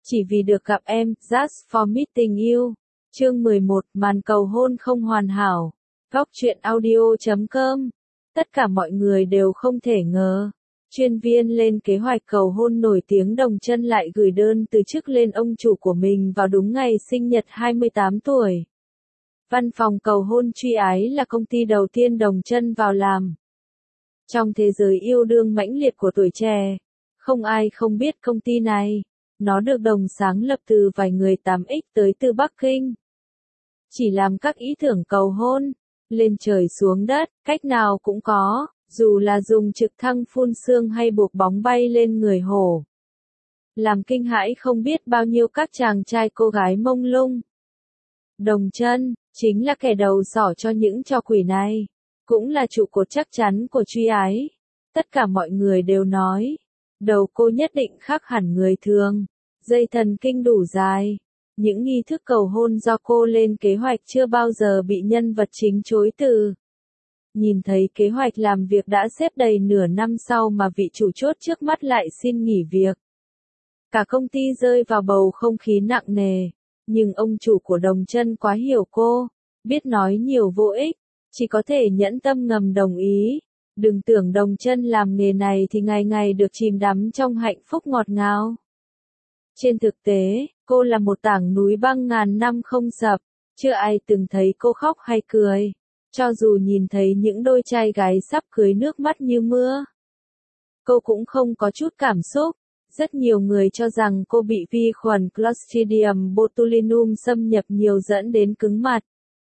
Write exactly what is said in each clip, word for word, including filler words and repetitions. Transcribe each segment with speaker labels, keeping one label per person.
Speaker 1: Chỉ vì được gặp em, just for meeting you. Chương mười một, màn cầu hôn không hoàn hảo. Góc truyện audio chấm com. Tất cả mọi người đều không thể ngờ. Chuyên viên lên kế hoạch cầu hôn nổi tiếng Đồng Chân lại gửi đơn từ chức lên ông chủ của mình vào đúng ngày sinh nhật hai mươi tám tuổi. Văn phòng cầu hôn Truy Ái là công ty đầu tiên Đồng Chân vào làm. Trong thế giới yêu đương mãnh liệt của tuổi trẻ, không ai không biết công ty này. Nó được Đồng sáng lập từ vài người tám x tới từ Bắc Kinh. Chỉ làm các ý tưởng cầu hôn, lên trời xuống đất, cách nào cũng có, dù là dùng trực thăng phun sương hay buộc bóng bay lên người hổ. Làm kinh hãi không biết bao nhiêu các chàng trai cô gái mông lung. Đồng Chân, chính là kẻ đầu sỏ cho những trò quỷ này, cũng là trụ cột chắc chắn của Truy Ái. Tất cả mọi người đều nói, đầu cô nhất định khác hẳn người thường, dây thần kinh đủ dài. Những nghi thức cầu hôn do cô lên kế hoạch chưa bao giờ bị nhân vật chính chối từ. Nhìn thấy kế hoạch làm việc đã xếp đầy nửa năm sau mà vị chủ chốt trước mắt lại xin nghỉ việc. Cả công ty rơi vào bầu không khí nặng nề, nhưng ông chủ của Đồng Chân quá hiểu cô, biết nói nhiều vô ích, chỉ có thể nhẫn tâm ngầm đồng ý. Đừng tưởng Đồng Chân làm nghề này thì ngày ngày được chìm đắm trong hạnh phúc ngọt ngào. Trên thực tế, cô là một tảng núi băng ngàn năm không sập, chưa ai từng thấy cô khóc hay cười, cho dù nhìn thấy những đôi trai gái sắp cưới nước mắt như mưa. Cô cũng không có chút cảm xúc, rất nhiều người cho rằng cô bị vi khuẩn Clostridium botulinum xâm nhập nhiều dẫn đến cứng mặt.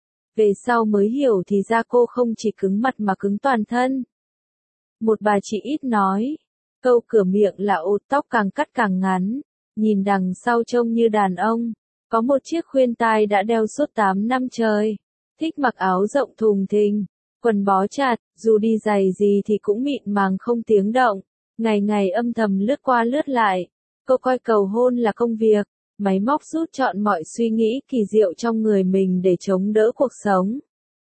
Speaker 1: Về sau mới hiểu thì ra cô không chỉ cứng mặt mà cứng toàn thân. Một bà chị ít nói, câu cửa miệng là ột tóc càng cắt càng ngắn. Nhìn đằng sau trông như đàn ông, có một chiếc khuyên tai đã đeo suốt tám năm trời, thích mặc áo rộng thùng thình, quần bó chặt, dù đi giày gì thì cũng mịn màng không tiếng động, ngày ngày âm thầm lướt qua lướt lại. Cô coi cầu hôn là công việc, máy móc rút trọn mọi suy nghĩ kỳ diệu trong người mình để chống đỡ cuộc sống.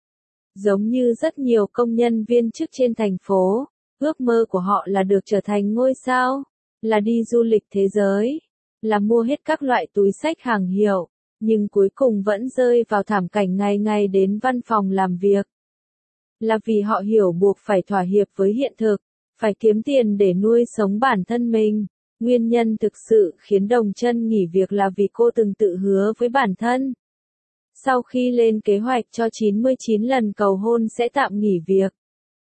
Speaker 1: Giống như rất nhiều công nhân viên chức trên thành phố, ước mơ của họ là được trở thành ngôi sao, là đi du lịch thế giới, là mua hết các loại túi xách hàng hiệu, nhưng cuối cùng vẫn rơi vào thảm cảnh ngày ngày đến văn phòng làm việc. Là vì họ hiểu buộc phải thỏa hiệp với hiện thực, phải kiếm tiền để nuôi sống bản thân mình. Nguyên nhân thực sự khiến Đồng Chân nghỉ việc là vì cô từng tự hứa với bản thân. Sau khi lên kế hoạch cho chín mươi chín lần cầu hôn sẽ tạm nghỉ việc.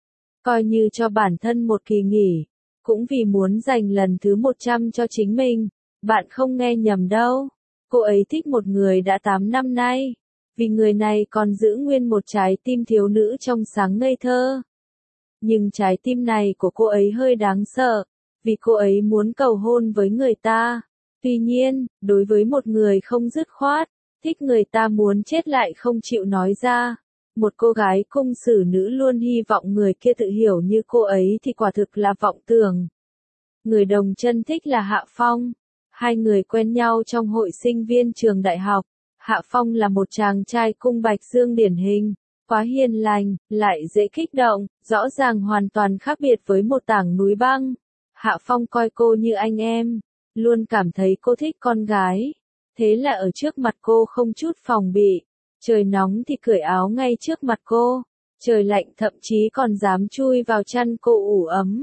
Speaker 1: Coi như cho bản thân một kỳ nghỉ, cũng vì muốn dành lần thứ một trăm cho chính mình. Bạn không nghe nhầm đâu, cô ấy thích một người đã tám năm nay, vì người này còn giữ nguyên một trái tim thiếu nữ trong sáng ngây thơ. Nhưng trái tim này của cô ấy hơi đáng sợ, vì cô ấy muốn cầu hôn với người ta. Tuy nhiên, đối với một người không dứt khoát, thích người ta muốn chết lại không chịu nói ra, một cô gái cung xử nữ luôn hy vọng người kia tự hiểu như cô ấy thì quả thực là vọng tưởng. Người Đồng Chân thích là Hạ Phong. Hai người quen nhau trong hội sinh viên trường đại học. Hạ Phong là một chàng trai cung bạch dương điển hình, quá hiền lành, lại dễ kích động, rõ ràng hoàn toàn khác biệt với một tảng núi băng. Hạ Phong coi cô như anh em, luôn cảm thấy cô thích con gái. Thế là ở trước mặt cô không chút phòng bị, trời nóng thì cởi áo ngay trước mặt cô, trời lạnh thậm chí còn dám chui vào chăn cô ủ ấm.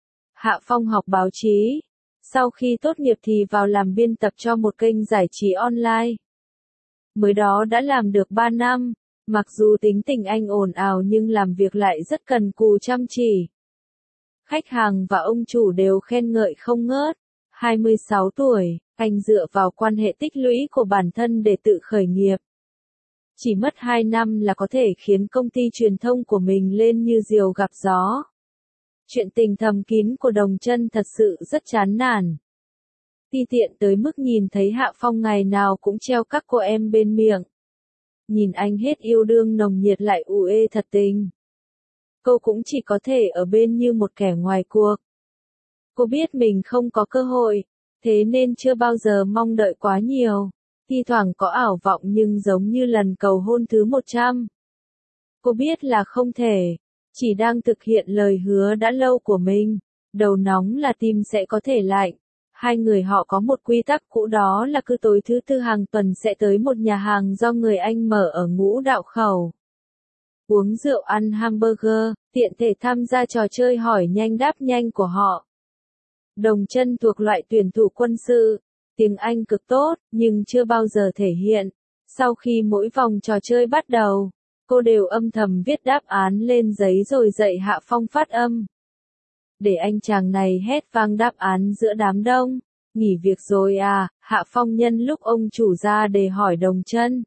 Speaker 1: Hạ Phong học báo chí. Sau khi tốt nghiệp thì vào làm biên tập cho một kênh giải trí online. Mới đó đã làm được ba năm, mặc dù tính tình anh ồn ào nhưng làm việc lại rất cần cù chăm chỉ. Khách hàng và ông chủ đều khen ngợi không ngớt. hai mươi sáu tuổi, anh dựa vào quan hệ tích lũy của bản thân để tự khởi nghiệp. Chỉ mất hai năm là có thể khiến công ty truyền thông của mình lên như diều gặp gió. Chuyện tình thầm kín của Đồng Chân thật sự rất chán nản. Ti tiện tới mức nhìn thấy Hạ Phong ngày nào cũng treo các cô em bên miệng. Nhìn anh hết yêu đương nồng nhiệt lại u ê thật tình. Cô cũng chỉ có thể ở bên như một kẻ ngoài cuộc. Cô biết mình không có cơ hội, thế nên chưa bao giờ mong đợi quá nhiều. Thi thoảng có ảo vọng nhưng giống như lần cầu hôn thứ một trăm. Cô biết là không thể. Chỉ đang thực hiện lời hứa đã lâu của mình, đầu nóng là tim sẽ có thể lạnh. Hai người họ có một quy tắc cũ, đó là cứ tối thứ tư hàng tuần sẽ tới một nhà hàng do người Anh mở ở Ngũ Đạo Khẩu. Uống rượu, ăn hamburger, tiện thể tham gia trò chơi hỏi nhanh đáp nhanh của họ. Đồng Chân thuộc loại tuyển thủ quân sự, tiếng Anh cực tốt, nhưng chưa bao giờ thể hiện. Sau khi mỗi vòng trò chơi bắt đầu, cô đều âm thầm viết đáp án lên giấy rồi dạy Hạ Phong phát âm. Để anh chàng này hét vang đáp án giữa đám đông. Nghỉ việc rồi à? Hạ Phong nhân lúc ông chủ ra để hỏi Đồng Chân.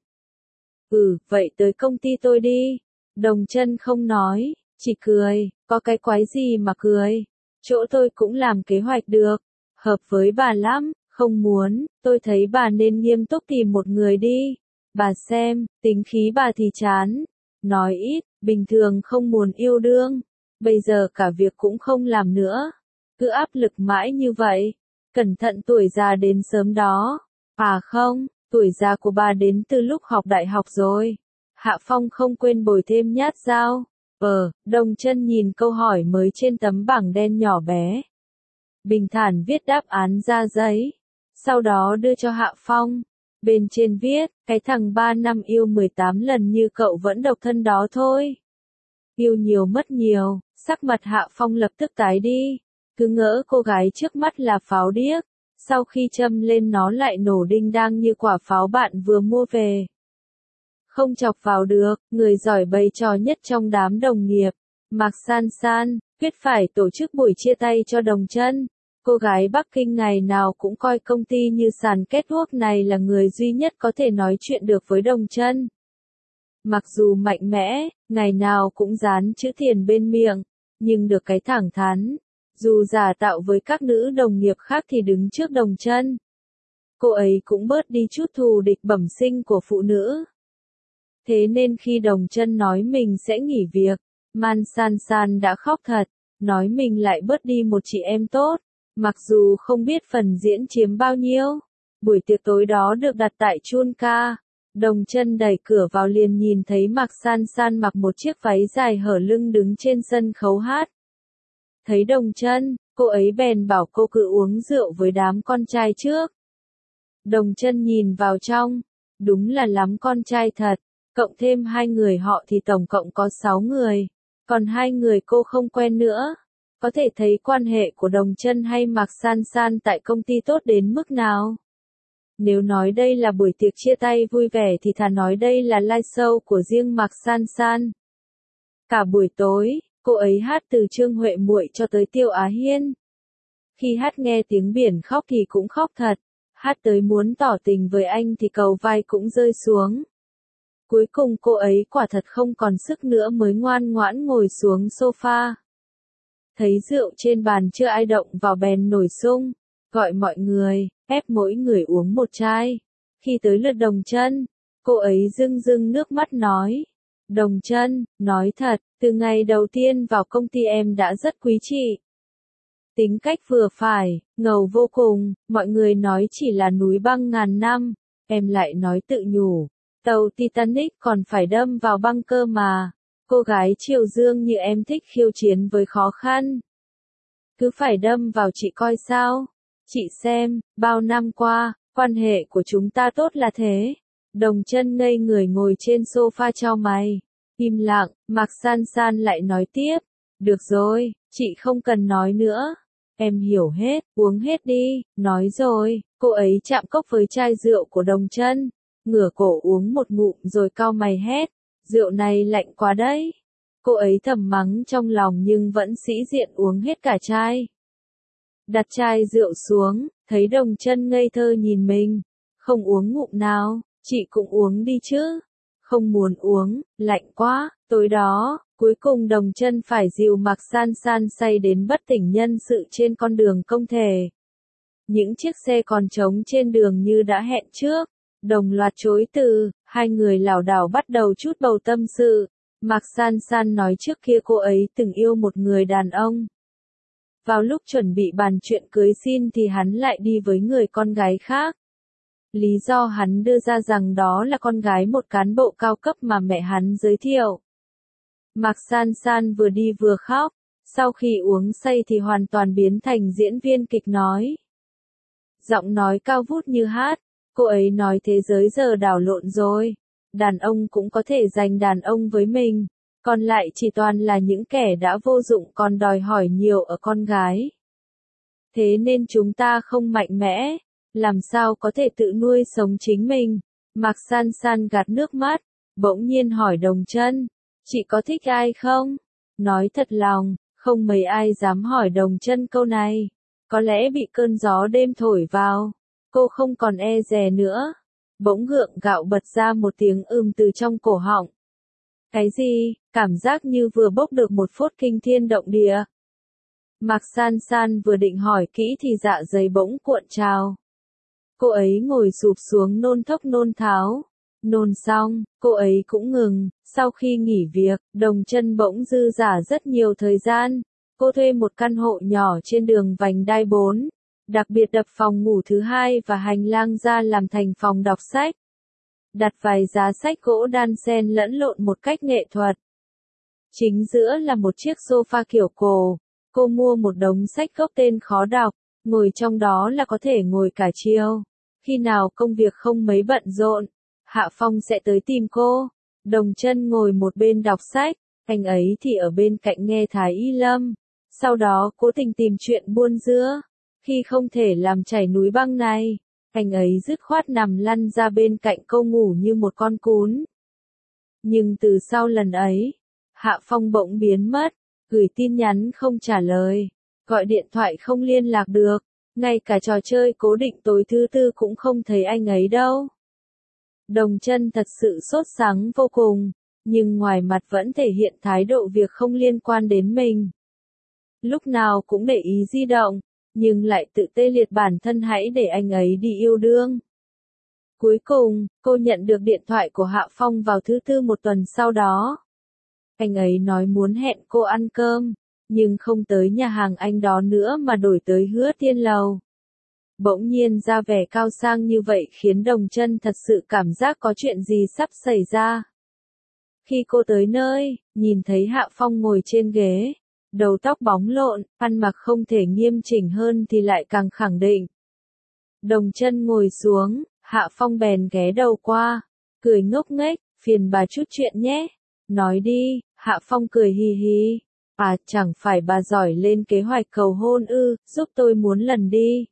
Speaker 1: Ừ, vậy tới công ty tôi đi. Đồng Chân không nói, chỉ cười, có cái quái gì mà cười. Chỗ tôi cũng làm kế hoạch được, hợp với bà lắm, không muốn, tôi thấy bà nên nghiêm túc tìm một người đi. Bà xem, tính khí bà thì chán, nói ít, bình thường không muốn yêu đương, bây giờ cả việc cũng không làm nữa, cứ áp lực mãi như vậy, cẩn thận tuổi già đến sớm đó. À không, tuổi già của bà đến từ lúc học đại học rồi. Hạ Phong không quên bồi thêm nhát dao. Ờ, Đồng Chân nhìn câu hỏi mới trên tấm bảng đen nhỏ bé. Bình thản viết đáp án ra giấy, sau đó đưa cho Hạ Phong. Bên trên viết, cái thằng ba năm yêu mười tám lần như cậu vẫn độc thân đó thôi. Yêu nhiều mất nhiều, sắc mặt Hạ Phong lập tức tái đi, cứ ngỡ cô gái trước mắt là pháo điếc, sau khi châm lên nó lại nổ đinh đang như quả pháo bạn vừa mua về. Không chọc vào được, người giỏi bày trò nhất trong đám đồng nghiệp, Mạc San San, quyết phải tổ chức buổi chia tay cho Đồng Chân. Cô gái Bắc Kinh ngày nào cũng coi công ty như sàn kết quốc này là người duy nhất có thể nói chuyện được với Đồng Chân. Mặc dù mạnh mẽ, ngày nào cũng dán chữ tiền bên miệng, nhưng được cái thẳng thắn, dù giả tạo với các nữ đồng nghiệp khác thì đứng trước Đồng Chân, cô ấy cũng bớt đi chút thù địch bẩm sinh của phụ nữ. Thế nên khi Đồng Chân nói mình sẽ nghỉ việc, Man San San đã khóc thật, nói mình lại bớt đi một chị em tốt, mặc dù không biết phần diễn chiếm bao nhiêu. Buổi tiệc tối đó được đặt tại Chun Ca. Đồng Chân đẩy cửa vào liền nhìn thấy Mạc San San mặc một chiếc váy dài hở lưng đứng trên sân khấu hát. Thấy Đồng Chân, cô ấy bèn bảo cô cứ uống rượu với đám con trai trước. Đồng Chân nhìn vào trong, đúng là lắm con trai thật, cộng thêm hai người họ thì tổng cộng có sáu người, còn hai người cô không quen nữa. Có thể thấy quan hệ của Đồng Chân hay Mạc San San tại công ty tốt đến mức nào. Nếu nói đây là buổi tiệc chia tay vui vẻ thì thà nói đây là live show của riêng Mạc San San. Cả buổi tối, cô ấy hát từ Trương Huệ Muội cho tới Tiêu Á Hiên. Khi hát nghe tiếng biển khóc thì cũng khóc thật, hát tới muốn tỏ tình với anh thì cầu vai cũng rơi xuống. Cuối cùng cô ấy quả thật không còn sức nữa mới ngoan ngoãn ngồi xuống sofa. Thấy rượu trên bàn chưa ai động vào bèn nổi sung, gọi mọi người, ép mỗi người uống một chai. Khi tới lượt Đồng Chân, cô ấy rưng rưng nước mắt nói. Đồng Chân, nói thật, từ ngày đầu tiên vào công ty em đã rất quý chị. Tính cách vừa phải, ngầu vô cùng, mọi người nói chỉ là núi băng ngàn năm, em lại nói tự nhủ. Tàu Titanic còn phải đâm vào băng cơ mà. Cô gái Triều Dương như em thích khiêu chiến với khó khăn. Cứ phải đâm vào chị coi sao. Chị xem, bao năm qua, quan hệ của chúng ta tốt là thế. Đồng Chân ngây người ngồi trên sofa chau mày. Im lặng, Mạc San San lại nói tiếp. Được rồi, chị không cần nói nữa. Em hiểu hết, uống hết đi, nói rồi. Cô ấy chạm cốc với chai rượu của Đồng Chân, ngửa cổ uống một ngụm rồi cau mày hét. Rượu này lạnh quá đấy. Cô ấy thầm mắng trong lòng nhưng vẫn sĩ diện uống hết cả chai. Đặt chai rượu xuống, thấy Đồng Chân ngây thơ nhìn mình. Không uống ngụm nào, chị cũng uống đi chứ. Không muốn uống, lạnh quá. Tối đó, cuối cùng Đồng Chân phải dìu Mạc San San say đến bất tỉnh nhân sự trên con đường công thể. Những chiếc xe còn trống trên đường như đã hẹn trước, đồng loạt chối từ, hai người lảo đảo bắt đầu chút bầu tâm sự. Mạc San San nói trước kia cô ấy từng yêu một người đàn ông. Vào lúc chuẩn bị bàn chuyện cưới xin thì hắn lại đi với người con gái khác. Lý do hắn đưa ra rằng đó là con gái một cán bộ cao cấp mà mẹ hắn giới thiệu. Mạc San San vừa đi vừa khóc, sau khi uống say thì hoàn toàn biến thành diễn viên kịch nói. Giọng nói cao vút như hát, cô ấy nói thế giới giờ đảo lộn rồi. Đàn ông cũng có thể giành đàn ông với mình, còn lại chỉ toàn là những kẻ đã vô dụng còn đòi hỏi nhiều ở con gái. Thế nên chúng ta không mạnh mẽ, làm sao có thể tự nuôi sống chính mình. Mạc San San gạt nước mắt, bỗng nhiên hỏi Đồng Chân, chị có thích ai không? Nói thật lòng, không mấy ai dám hỏi Đồng Chân câu này. Có lẽ bị cơn gió đêm thổi vào, cô không còn e dè nữa. Bỗng gượng gạo bật ra một tiếng ừm từ trong cổ họng. Cái gì? Cảm giác như vừa bốc được một phốt kinh thiên động địa. Mạc San San vừa định hỏi kỹ thì dạ dày bỗng cuộn trào. Cô ấy ngồi sụp xuống nôn thốc nôn tháo. Nôn xong, cô ấy cũng ngừng. Sau khi nghỉ việc, Đồng Chân bỗng dư dả rất nhiều thời gian. Cô thuê một căn hộ nhỏ trên đường vành đai bốn. Đặc biệt đập phòng ngủ thứ hai và hành lang ra làm thành phòng đọc sách. Đặt vài giá sách gỗ đan xen lẫn lộn một cách nghệ thuật. Chính giữa là một chiếc sofa kiểu cổ. Cô mua một đống sách gốc tên khó đọc, ngồi trong đó là có thể ngồi cả chiều. Khi nào công việc không mấy bận rộn, Hạ Phong sẽ tới tìm cô. Đồng Chân ngồi một bên đọc sách, anh ấy thì ở bên cạnh nghe Thái Y Lâm. Sau đó cố tình tìm chuyện buôn dưa. Khi không thể làm chảy núi băng này, anh ấy dứt khoát nằm lăn ra bên cạnh cô ngủ như một con cún. Nhưng từ sau lần ấy, Hạ Phong bỗng biến mất, gửi tin nhắn không trả lời, gọi điện thoại không liên lạc được, ngay cả trò chơi cố định tối thứ tư cũng không thấy anh ấy đâu. Đồng Chân thật sự sốt sắng vô cùng, nhưng ngoài mặt vẫn thể hiện thái độ việc không liên quan đến mình. Lúc nào cũng để ý di động, nhưng lại tự tê liệt bản thân hãy để anh ấy đi yêu đương. Cuối cùng, cô nhận được điện thoại của Hạ Phong vào thứ tư một tuần sau đó. Anh ấy nói muốn hẹn cô ăn cơm, nhưng không tới nhà hàng anh đó nữa mà đổi tới Hứa Tiên Lầu. Bỗng nhiên ra vẻ cao sang như vậy khiến Đồng Chân thật sự cảm giác có chuyện gì sắp xảy ra. Khi cô tới nơi, nhìn thấy Hạ Phong ngồi trên ghế, đầu tóc bóng lộn, ăn mặc không thể nghiêm chỉnh hơn thì lại càng khẳng định. Đồng Chân ngồi xuống, Hạ Phong bèn ghé đầu qua, cười ngốc nghếch, phiền bà chút chuyện nhé. Nói đi, Hạ Phong cười hì hì. À, chẳng phải bà giỏi lên kế hoạch cầu hôn ư, giúp tôi muốn lần đi.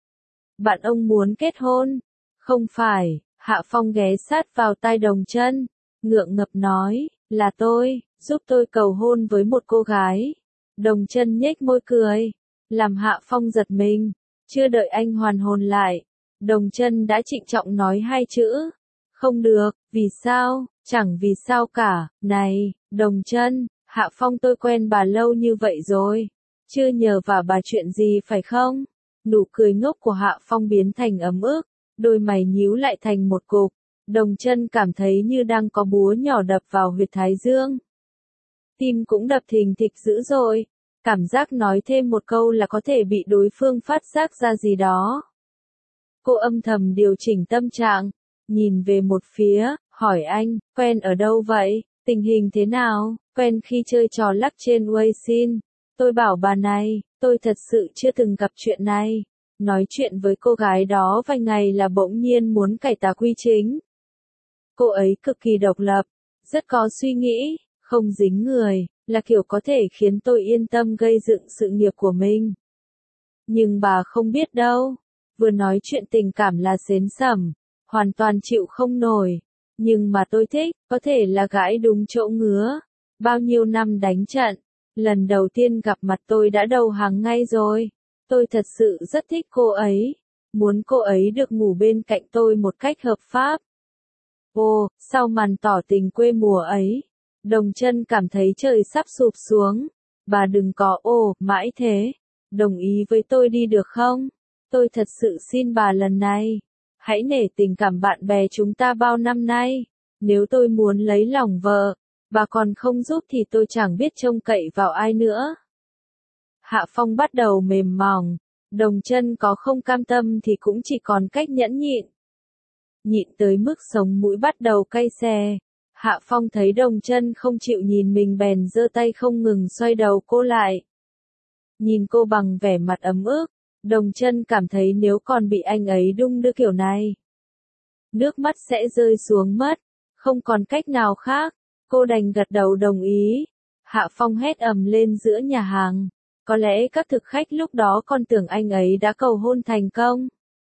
Speaker 1: Bạn ông muốn kết hôn? Không phải, Hạ Phong ghé sát vào tai Đồng Chân, ngượng ngập nói, là tôi, giúp tôi cầu hôn với một cô gái. Đồng Chân nhếch môi cười, làm Hạ Phong giật mình, chưa đợi anh hoàn hồn lại, Đồng Chân đã trịnh trọng nói hai chữ, không được, vì sao, chẳng vì sao cả, này, Đồng Chân, Hạ Phong tôi quen bà lâu như vậy rồi, chưa nhờ vả bà chuyện gì phải không? Nụ cười ngốc của Hạ Phong biến thành ấm ức, đôi mày nhíu lại thành một cục, Đồng Chân cảm thấy như đang có búa nhỏ đập vào huyệt thái dương. Tim cũng đập thình thịch dữ dội, cảm giác nói thêm một câu là có thể bị đối phương phát giác ra gì đó. Cô âm thầm điều chỉnh tâm trạng, nhìn về một phía, hỏi anh, quen ở đâu vậy, tình hình thế nào, quen khi chơi trò lắc trên Weixin. Tôi bảo bà này, tôi thật sự chưa từng gặp chuyện này. Nói chuyện với cô gái đó vài ngày là bỗng nhiên muốn cải tà quy chính. Cô ấy cực kỳ độc lập, rất có suy nghĩ, không dính người, là kiểu có thể khiến tôi yên tâm gây dựng sự nghiệp của mình. Nhưng bà không biết đâu, vừa nói chuyện tình cảm là xến xẩm, hoàn toàn chịu không nổi. Nhưng mà tôi thích, có thể là gãi đúng chỗ ngứa. Bao nhiêu năm đánh trận, lần đầu tiên gặp mặt tôi đã đầu hàng ngay rồi. Tôi thật sự rất thích cô ấy, muốn cô ấy được ngủ bên cạnh tôi một cách hợp pháp. Ồ, sau màn tỏ tình quê mùa ấy, Đồng Chân cảm thấy trời sắp sụp xuống. Bà đừng có ồ, mãi thế. Đồng ý với tôi đi được không? Tôi thật sự xin bà lần này. Hãy nể tình cảm bạn bè chúng ta bao năm nay. Nếu tôi muốn lấy lòng vợ, bà còn không giúp thì tôi chẳng biết trông cậy vào ai nữa. Hạ Phong bắt đầu mềm mỏng. Đồng Chân có không cam tâm thì cũng chỉ còn cách nhẫn nhịn. Nhịn tới mức sống mũi bắt đầu cay xè. Hạ Phong thấy Đồng Chân không chịu nhìn mình bèn giơ tay không ngừng xoay đầu cô lại. Nhìn cô bằng vẻ mặt ấm ức, Đồng Chân cảm thấy nếu còn bị anh ấy đung đưa kiểu này, nước mắt sẽ rơi xuống mất, không còn cách nào khác, cô đành gật đầu đồng ý. Hạ Phong hét ầm lên giữa nhà hàng, có lẽ các thực khách lúc đó còn tưởng anh ấy đã cầu hôn thành công.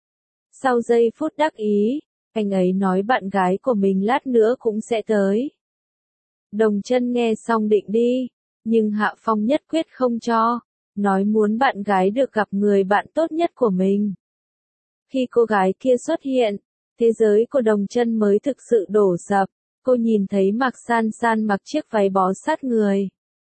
Speaker 1: Sau giây phút đắc ý, anh ấy nói bạn gái của mình lát nữa cũng sẽ tới. Đồng Chân nghe xong định đi, nhưng Hạ Phong nhất quyết không cho, nói muốn bạn gái được gặp người bạn tốt nhất của mình. Khi cô gái kia xuất hiện, thế giới của Đồng Chân mới thực sự đổ sập. Cô nhìn thấy Mạc San San mặc chiếc váy bó sát người,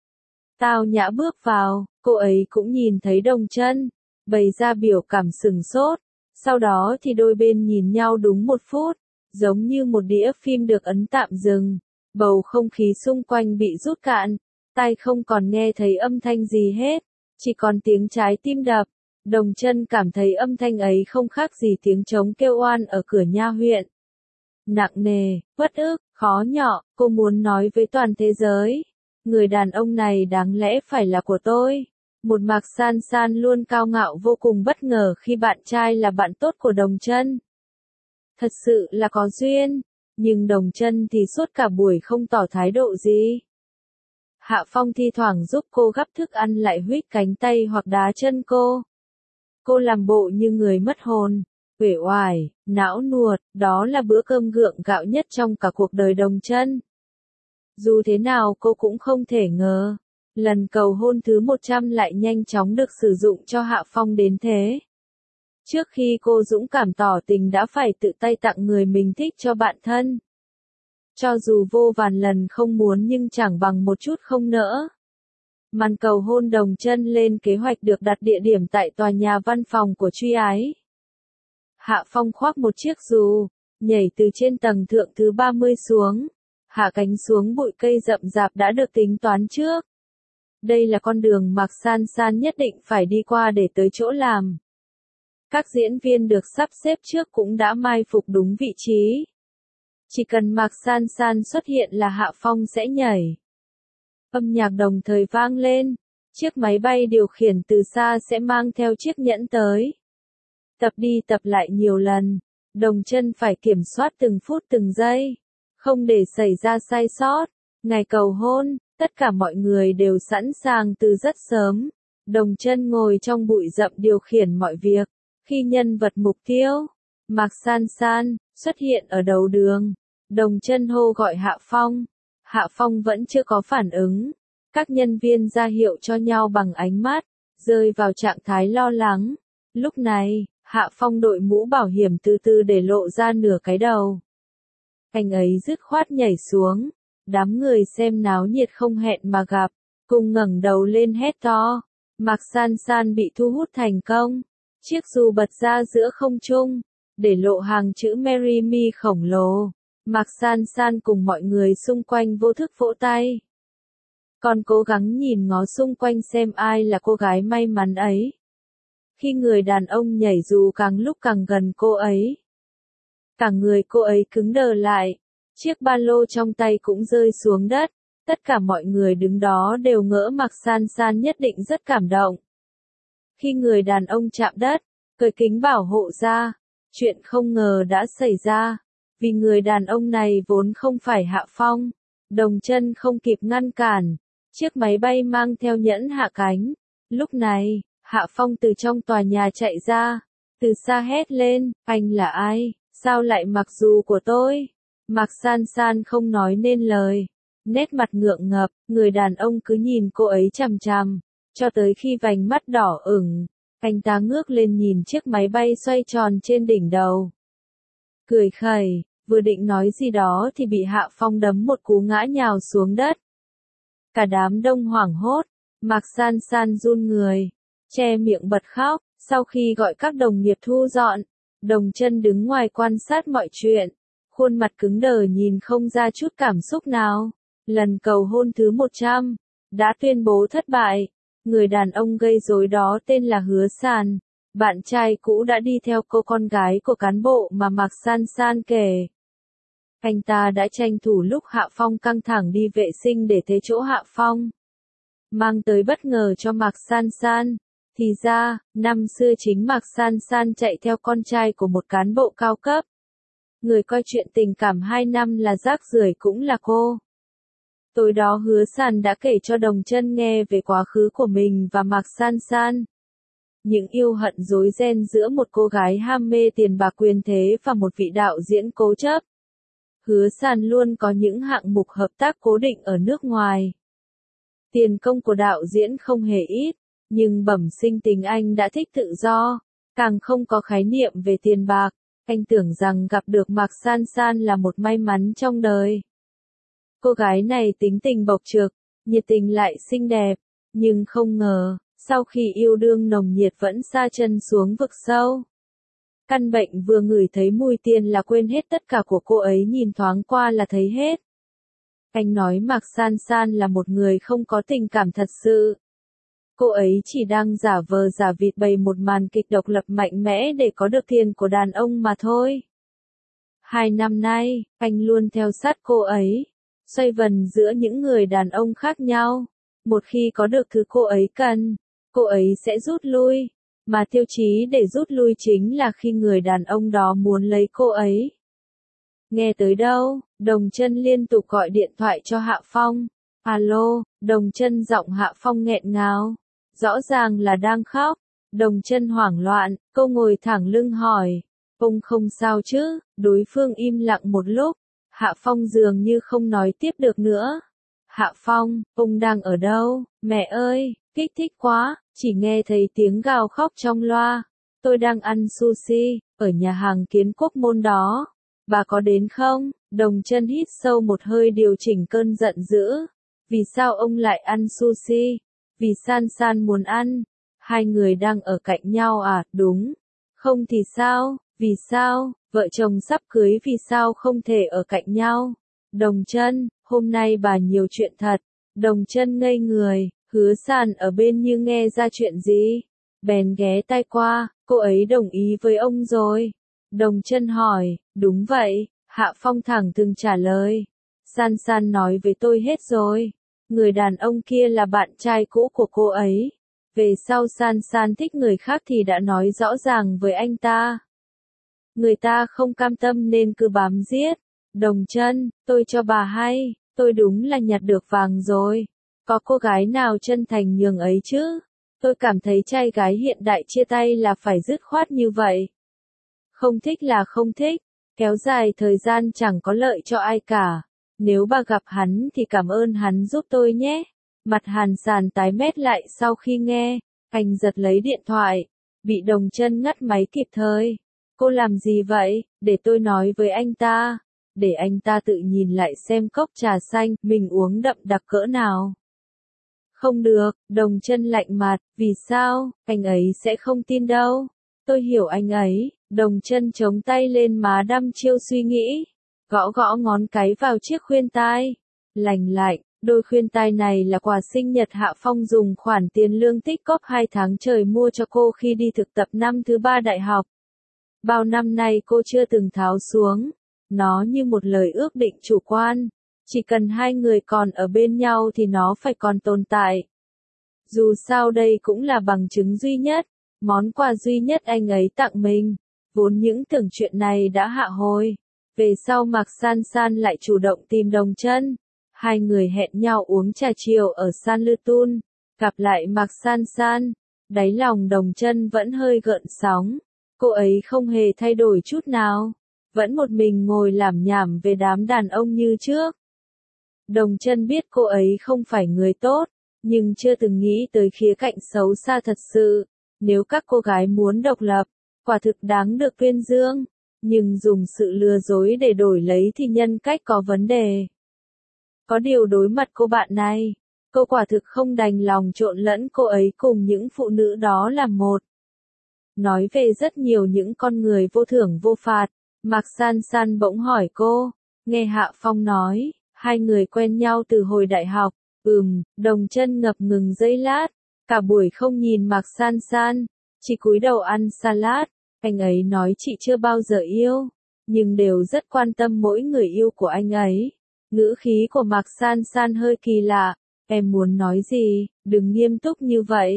Speaker 1: tao nhã bước vào, cô ấy cũng nhìn thấy Đồng Chân, bày ra biểu cảm sừng sốt. Sau đó thì đôi bên nhìn nhau đúng một phút, giống như một đĩa phim được ấn tạm dừng. Bầu không khí xung quanh bị rút cạn, tai không còn nghe thấy âm thanh gì hết, chỉ còn tiếng trái tim đập. Đồng Chân cảm thấy âm thanh ấy không khác gì tiếng trống kêu oan ở cửa nha huyện. Nặng nề, uất ức, khó nhọc, cô muốn nói với toàn thế giới. Người đàn ông này đáng lẽ phải là của tôi. Một Mạc San San luôn cao ngạo vô cùng bất ngờ khi bạn trai là bạn tốt của Đồng Chân. Thật sự là có duyên, nhưng Đồng Chân thì suốt cả buổi không tỏ thái độ gì. Hạ Phong thi thoảng giúp cô gắp thức ăn lại huýt cánh tay hoặc đá chân cô. Cô làm bộ như người mất hồn, uể oải, não nuột, đó là bữa cơm gượng gạo nhất trong cả cuộc đời Đồng Chân. Dù thế nào cô cũng không thể ngờ, lần cầu hôn thứ một trăm lại nhanh chóng được sử dụng cho Hạ Phong đến thế. Trước khi cô dũng cảm tỏ tình đã phải tự tay tặng người mình thích cho bạn thân. Cho dù vô vàn lần không muốn nhưng chẳng bằng một chút không nỡ. Màn cầu hôn Đồng Chân lên kế hoạch được đặt địa điểm tại tòa nhà văn phòng của Truy Ái. Hạ Phong khoác một chiếc dù, nhảy từ trên tầng thượng thứ ba mươi xuống, hạ cánh xuống bụi cây rậm rạp đã được tính toán trước. Đây là con đường Mạc San San nhất định phải đi qua để tới chỗ làm. Các diễn viên được sắp xếp trước cũng đã mai phục đúng vị trí. Chỉ cần Mạc San San xuất hiện là Hạ Phong sẽ nhảy. Âm nhạc đồng thời vang lên, chiếc máy bay điều khiển từ xa sẽ mang theo chiếc nhẫn tới. Tập đi tập lại nhiều lần, Đồng Chân phải kiểm soát từng phút từng giây, không để xảy ra sai sót. Ngày cầu hôn, tất cả mọi người đều sẵn sàng từ rất sớm. Đồng Chân ngồi trong bụi rậm điều khiển mọi việc. Khi nhân vật mục tiêu, Mạc San San, xuất hiện ở đầu đường, Đồng Chân hô gọi Hạ Phong. Hạ Phong vẫn chưa có phản ứng. Các nhân viên ra hiệu cho nhau bằng ánh mắt, rơi vào trạng thái lo lắng. Lúc này, Hạ Phong đội mũ bảo hiểm từ từ để lộ ra nửa cái đầu. Anh ấy dứt khoát nhảy xuống. Đám người xem náo nhiệt không hẹn mà gặp, cùng ngẩng đầu lên hét to. Mạc San San bị thu hút thành công. Chiếc dù bật ra giữa không trung, để lộ hàng chữ Marry Me khổng lồ. Mạc San San cùng mọi người xung quanh vô thức vỗ tay. Còn cố gắng nhìn ngó xung quanh xem ai là cô gái may mắn ấy. Khi người đàn ông nhảy dù càng lúc càng gần cô ấy, cả người cô ấy cứng đờ lại. Chiếc ba lô trong tay cũng rơi xuống đất. Tất cả mọi người đứng đó đều ngỡ Mạc San San nhất định rất cảm động. Khi người đàn ông chạm đất, cởi kính bảo hộ ra, chuyện không ngờ đã xảy ra. Vì người đàn ông này vốn không phải Hạ Phong. Đồng Chân không kịp ngăn cản. Chiếc máy bay mang theo nhẫn hạ cánh. Lúc này, Hạ Phong từ trong tòa nhà chạy ra. Từ xa hét lên, anh là ai? Sao lại mặc dù của tôi? Mạc San San không nói nên lời. Nét mặt ngượng ngập, người đàn ông cứ nhìn cô ấy chằm chằm. Cho tới khi vành mắt đỏ ửng, anh ta ngước lên nhìn chiếc máy bay xoay tròn trên đỉnh đầu. Cười khẩy, vừa định nói gì đó thì bị Hạ Phong đấm một cú ngã nhào xuống đất. Cả đám đông hoảng hốt, Mạc San San run người, che miệng bật khóc. Sau khi gọi các đồng nghiệp thu dọn, Đồng Chân đứng ngoài quan sát mọi chuyện. Khuôn mặt cứng đờ nhìn không ra chút cảm xúc nào. Lần cầu hôn thứ một trăm, đã tuyên bố thất bại. Người đàn ông gây rối đó tên là Hứa Sàn. Bạn trai cũ đã đi theo cô con gái của cán bộ mà Mạc San San kể. Anh ta đã tranh thủ lúc Hạ Phong căng thẳng đi vệ sinh để thế chỗ Hạ Phong mang tới bất ngờ cho Mạc San San. Thì ra, năm xưa chính Mạc San San chạy theo con trai của một cán bộ cao cấp. Người coi chuyện tình cảm hai năm là rác rưởi cũng là cô. Tối đó Hứa Sàn đã kể cho Đồng Chân nghe về quá khứ của mình và Mạc San San. Những yêu hận rối ren giữa một cô gái ham mê tiền bạc quyền thế và một vị đạo diễn cố chấp. Hứa Sàn luôn có những hạng mục hợp tác cố định ở nước ngoài. Tiền công của đạo diễn không hề ít, nhưng bẩm sinh tính anh đã thích tự do, càng không có khái niệm về tiền bạc. Anh tưởng rằng gặp được Mạc San San là một may mắn trong đời. Cô gái này tính tình bộc trực, nhiệt tình lại xinh đẹp, nhưng không ngờ, sau khi yêu đương nồng nhiệt vẫn sa chân xuống vực sâu. Căn bệnh vừa ngửi thấy mùi tiền là quên hết tất cả của cô ấy, nhìn thoáng qua là thấy hết. Anh nói Mạc San San là một người không có tình cảm thật sự. Cô ấy chỉ đang giả vờ giả vịt bày một màn kịch độc lập mạnh mẽ để có được tiền của đàn ông mà thôi. Hai năm nay, anh luôn theo sát cô ấy, xoay vần giữa những người đàn ông khác nhau. Một khi có được thứ cô ấy cần, cô ấy sẽ rút lui, mà tiêu chí để rút lui chính là khi người đàn ông đó muốn lấy cô ấy. Nghe tới đâu, Đồng Chân liên tục gọi điện thoại cho Hạ Phong. Alo, Đồng Chân, giọng Hạ Phong nghẹn ngào, rõ ràng là đang khóc. Đồng Chân hoảng loạn, cô ngồi thẳng lưng hỏi, ông không sao chứ? Đối phương im lặng một lúc, Hạ Phong dường như không nói tiếp được nữa. Hạ Phong, ông đang ở đâu? Mẹ ơi, kích thích quá, chỉ nghe thấy tiếng gào khóc trong loa. Tôi đang ăn sushi, ở nhà hàng Kiến Quốc môn đó. Bà có đến không? Đồng Chân hít sâu một hơi điều chỉnh cơn giận dữ. Vì sao ông lại ăn sushi? Vì San San muốn ăn. Hai người đang ở cạnh nhau à? Đúng. Không thì sao? Vì sao? Vợ chồng sắp cưới vì sao không thể ở cạnh nhau? Đồng Chân, hôm nay bà nhiều chuyện thật. Đồng Chân ngây người, Hứa Sàn ở bên như nghe ra chuyện gì. Bèn ghé tai qua, cô ấy đồng ý với ông rồi. Đồng Chân hỏi, đúng vậy, Hạ Phong thẳng thừng trả lời. San San nói với tôi hết rồi. Người đàn ông kia là bạn trai cũ của cô ấy. Về sau San San thích người khác thì đã nói rõ ràng với anh ta. Người ta không cam tâm nên cứ bám giết. Đồng Chân, tôi cho bà hay, tôi đúng là nhặt được vàng rồi. Có cô gái nào chân thành nhường ấy chứ? Tôi cảm thấy trai gái hiện đại chia tay là phải dứt khoát như vậy. Không thích là không thích, kéo dài thời gian chẳng có lợi cho ai cả. Nếu bà gặp hắn thì cảm ơn hắn giúp tôi nhé. Mặt Hàn Sàn tái mét lại sau khi nghe, anh giật lấy điện thoại, bị Đồng Chân ngắt máy kịp thời. Cô làm gì vậy? Để tôi nói với anh ta. Để anh ta tự nhìn lại xem cốc trà xanh mình uống đậm đặc cỡ nào. Không được, Đồng Chân lạnh mặt, vì sao? Anh ấy sẽ không tin đâu. Tôi hiểu anh ấy. Đồng Chân chống tay lên má đăm chiêu suy nghĩ, gõ gõ ngón cái vào chiếc khuyên tai. Lành lạnh, đôi khuyên tai này là quà sinh nhật Hạ Phong dùng khoản tiền lương tích cóp hai tháng trời mua cho cô khi đi thực tập năm thứ ba đại học. Bao năm nay cô chưa từng tháo xuống. Nó như một lời ước định chủ quan. Chỉ cần hai người còn ở bên nhau thì nó phải còn tồn tại. Dù sao đây cũng là bằng chứng duy nhất, món quà duy nhất anh ấy tặng mình. Vốn những tưởng chuyện này đã hạ hồi. Về sau Mạc San San lại chủ động tìm Đồng Chân. Hai người hẹn nhau uống trà chiều ở San Lư Tun. Gặp lại Mạc San San, đáy lòng Đồng Chân vẫn hơi gợn sóng. Cô ấy không hề thay đổi chút nào. Vẫn một mình ngồi lảm nhảm về đám đàn ông như trước. Đồng Chân biết cô ấy không phải người tốt, nhưng chưa từng nghĩ tới khía cạnh xấu xa thật sự. Nếu các cô gái muốn độc lập, quả thực đáng được tuyên dương, nhưng dùng sự lừa dối để đổi lấy thì nhân cách có vấn đề. Có điều đối mặt cô bạn này, cô quả thực không đành lòng trộn lẫn cô ấy cùng những phụ nữ đó làm một. Nói về rất nhiều những con người vô thưởng vô phạt, Mạc San San bỗng hỏi cô, nghe Hạ Phong nói, hai người quen nhau từ hồi đại học. Ừm, Đồng Chân ngập ngừng giây lát, cả buổi không nhìn Mạc San San, chỉ cúi đầu ăn salad. Anh ấy nói chị chưa bao giờ yêu, nhưng đều rất quan tâm mỗi người yêu của anh ấy. Ngữ khí của Mạc San San hơi kỳ lạ, em muốn nói gì, đừng nghiêm túc như vậy.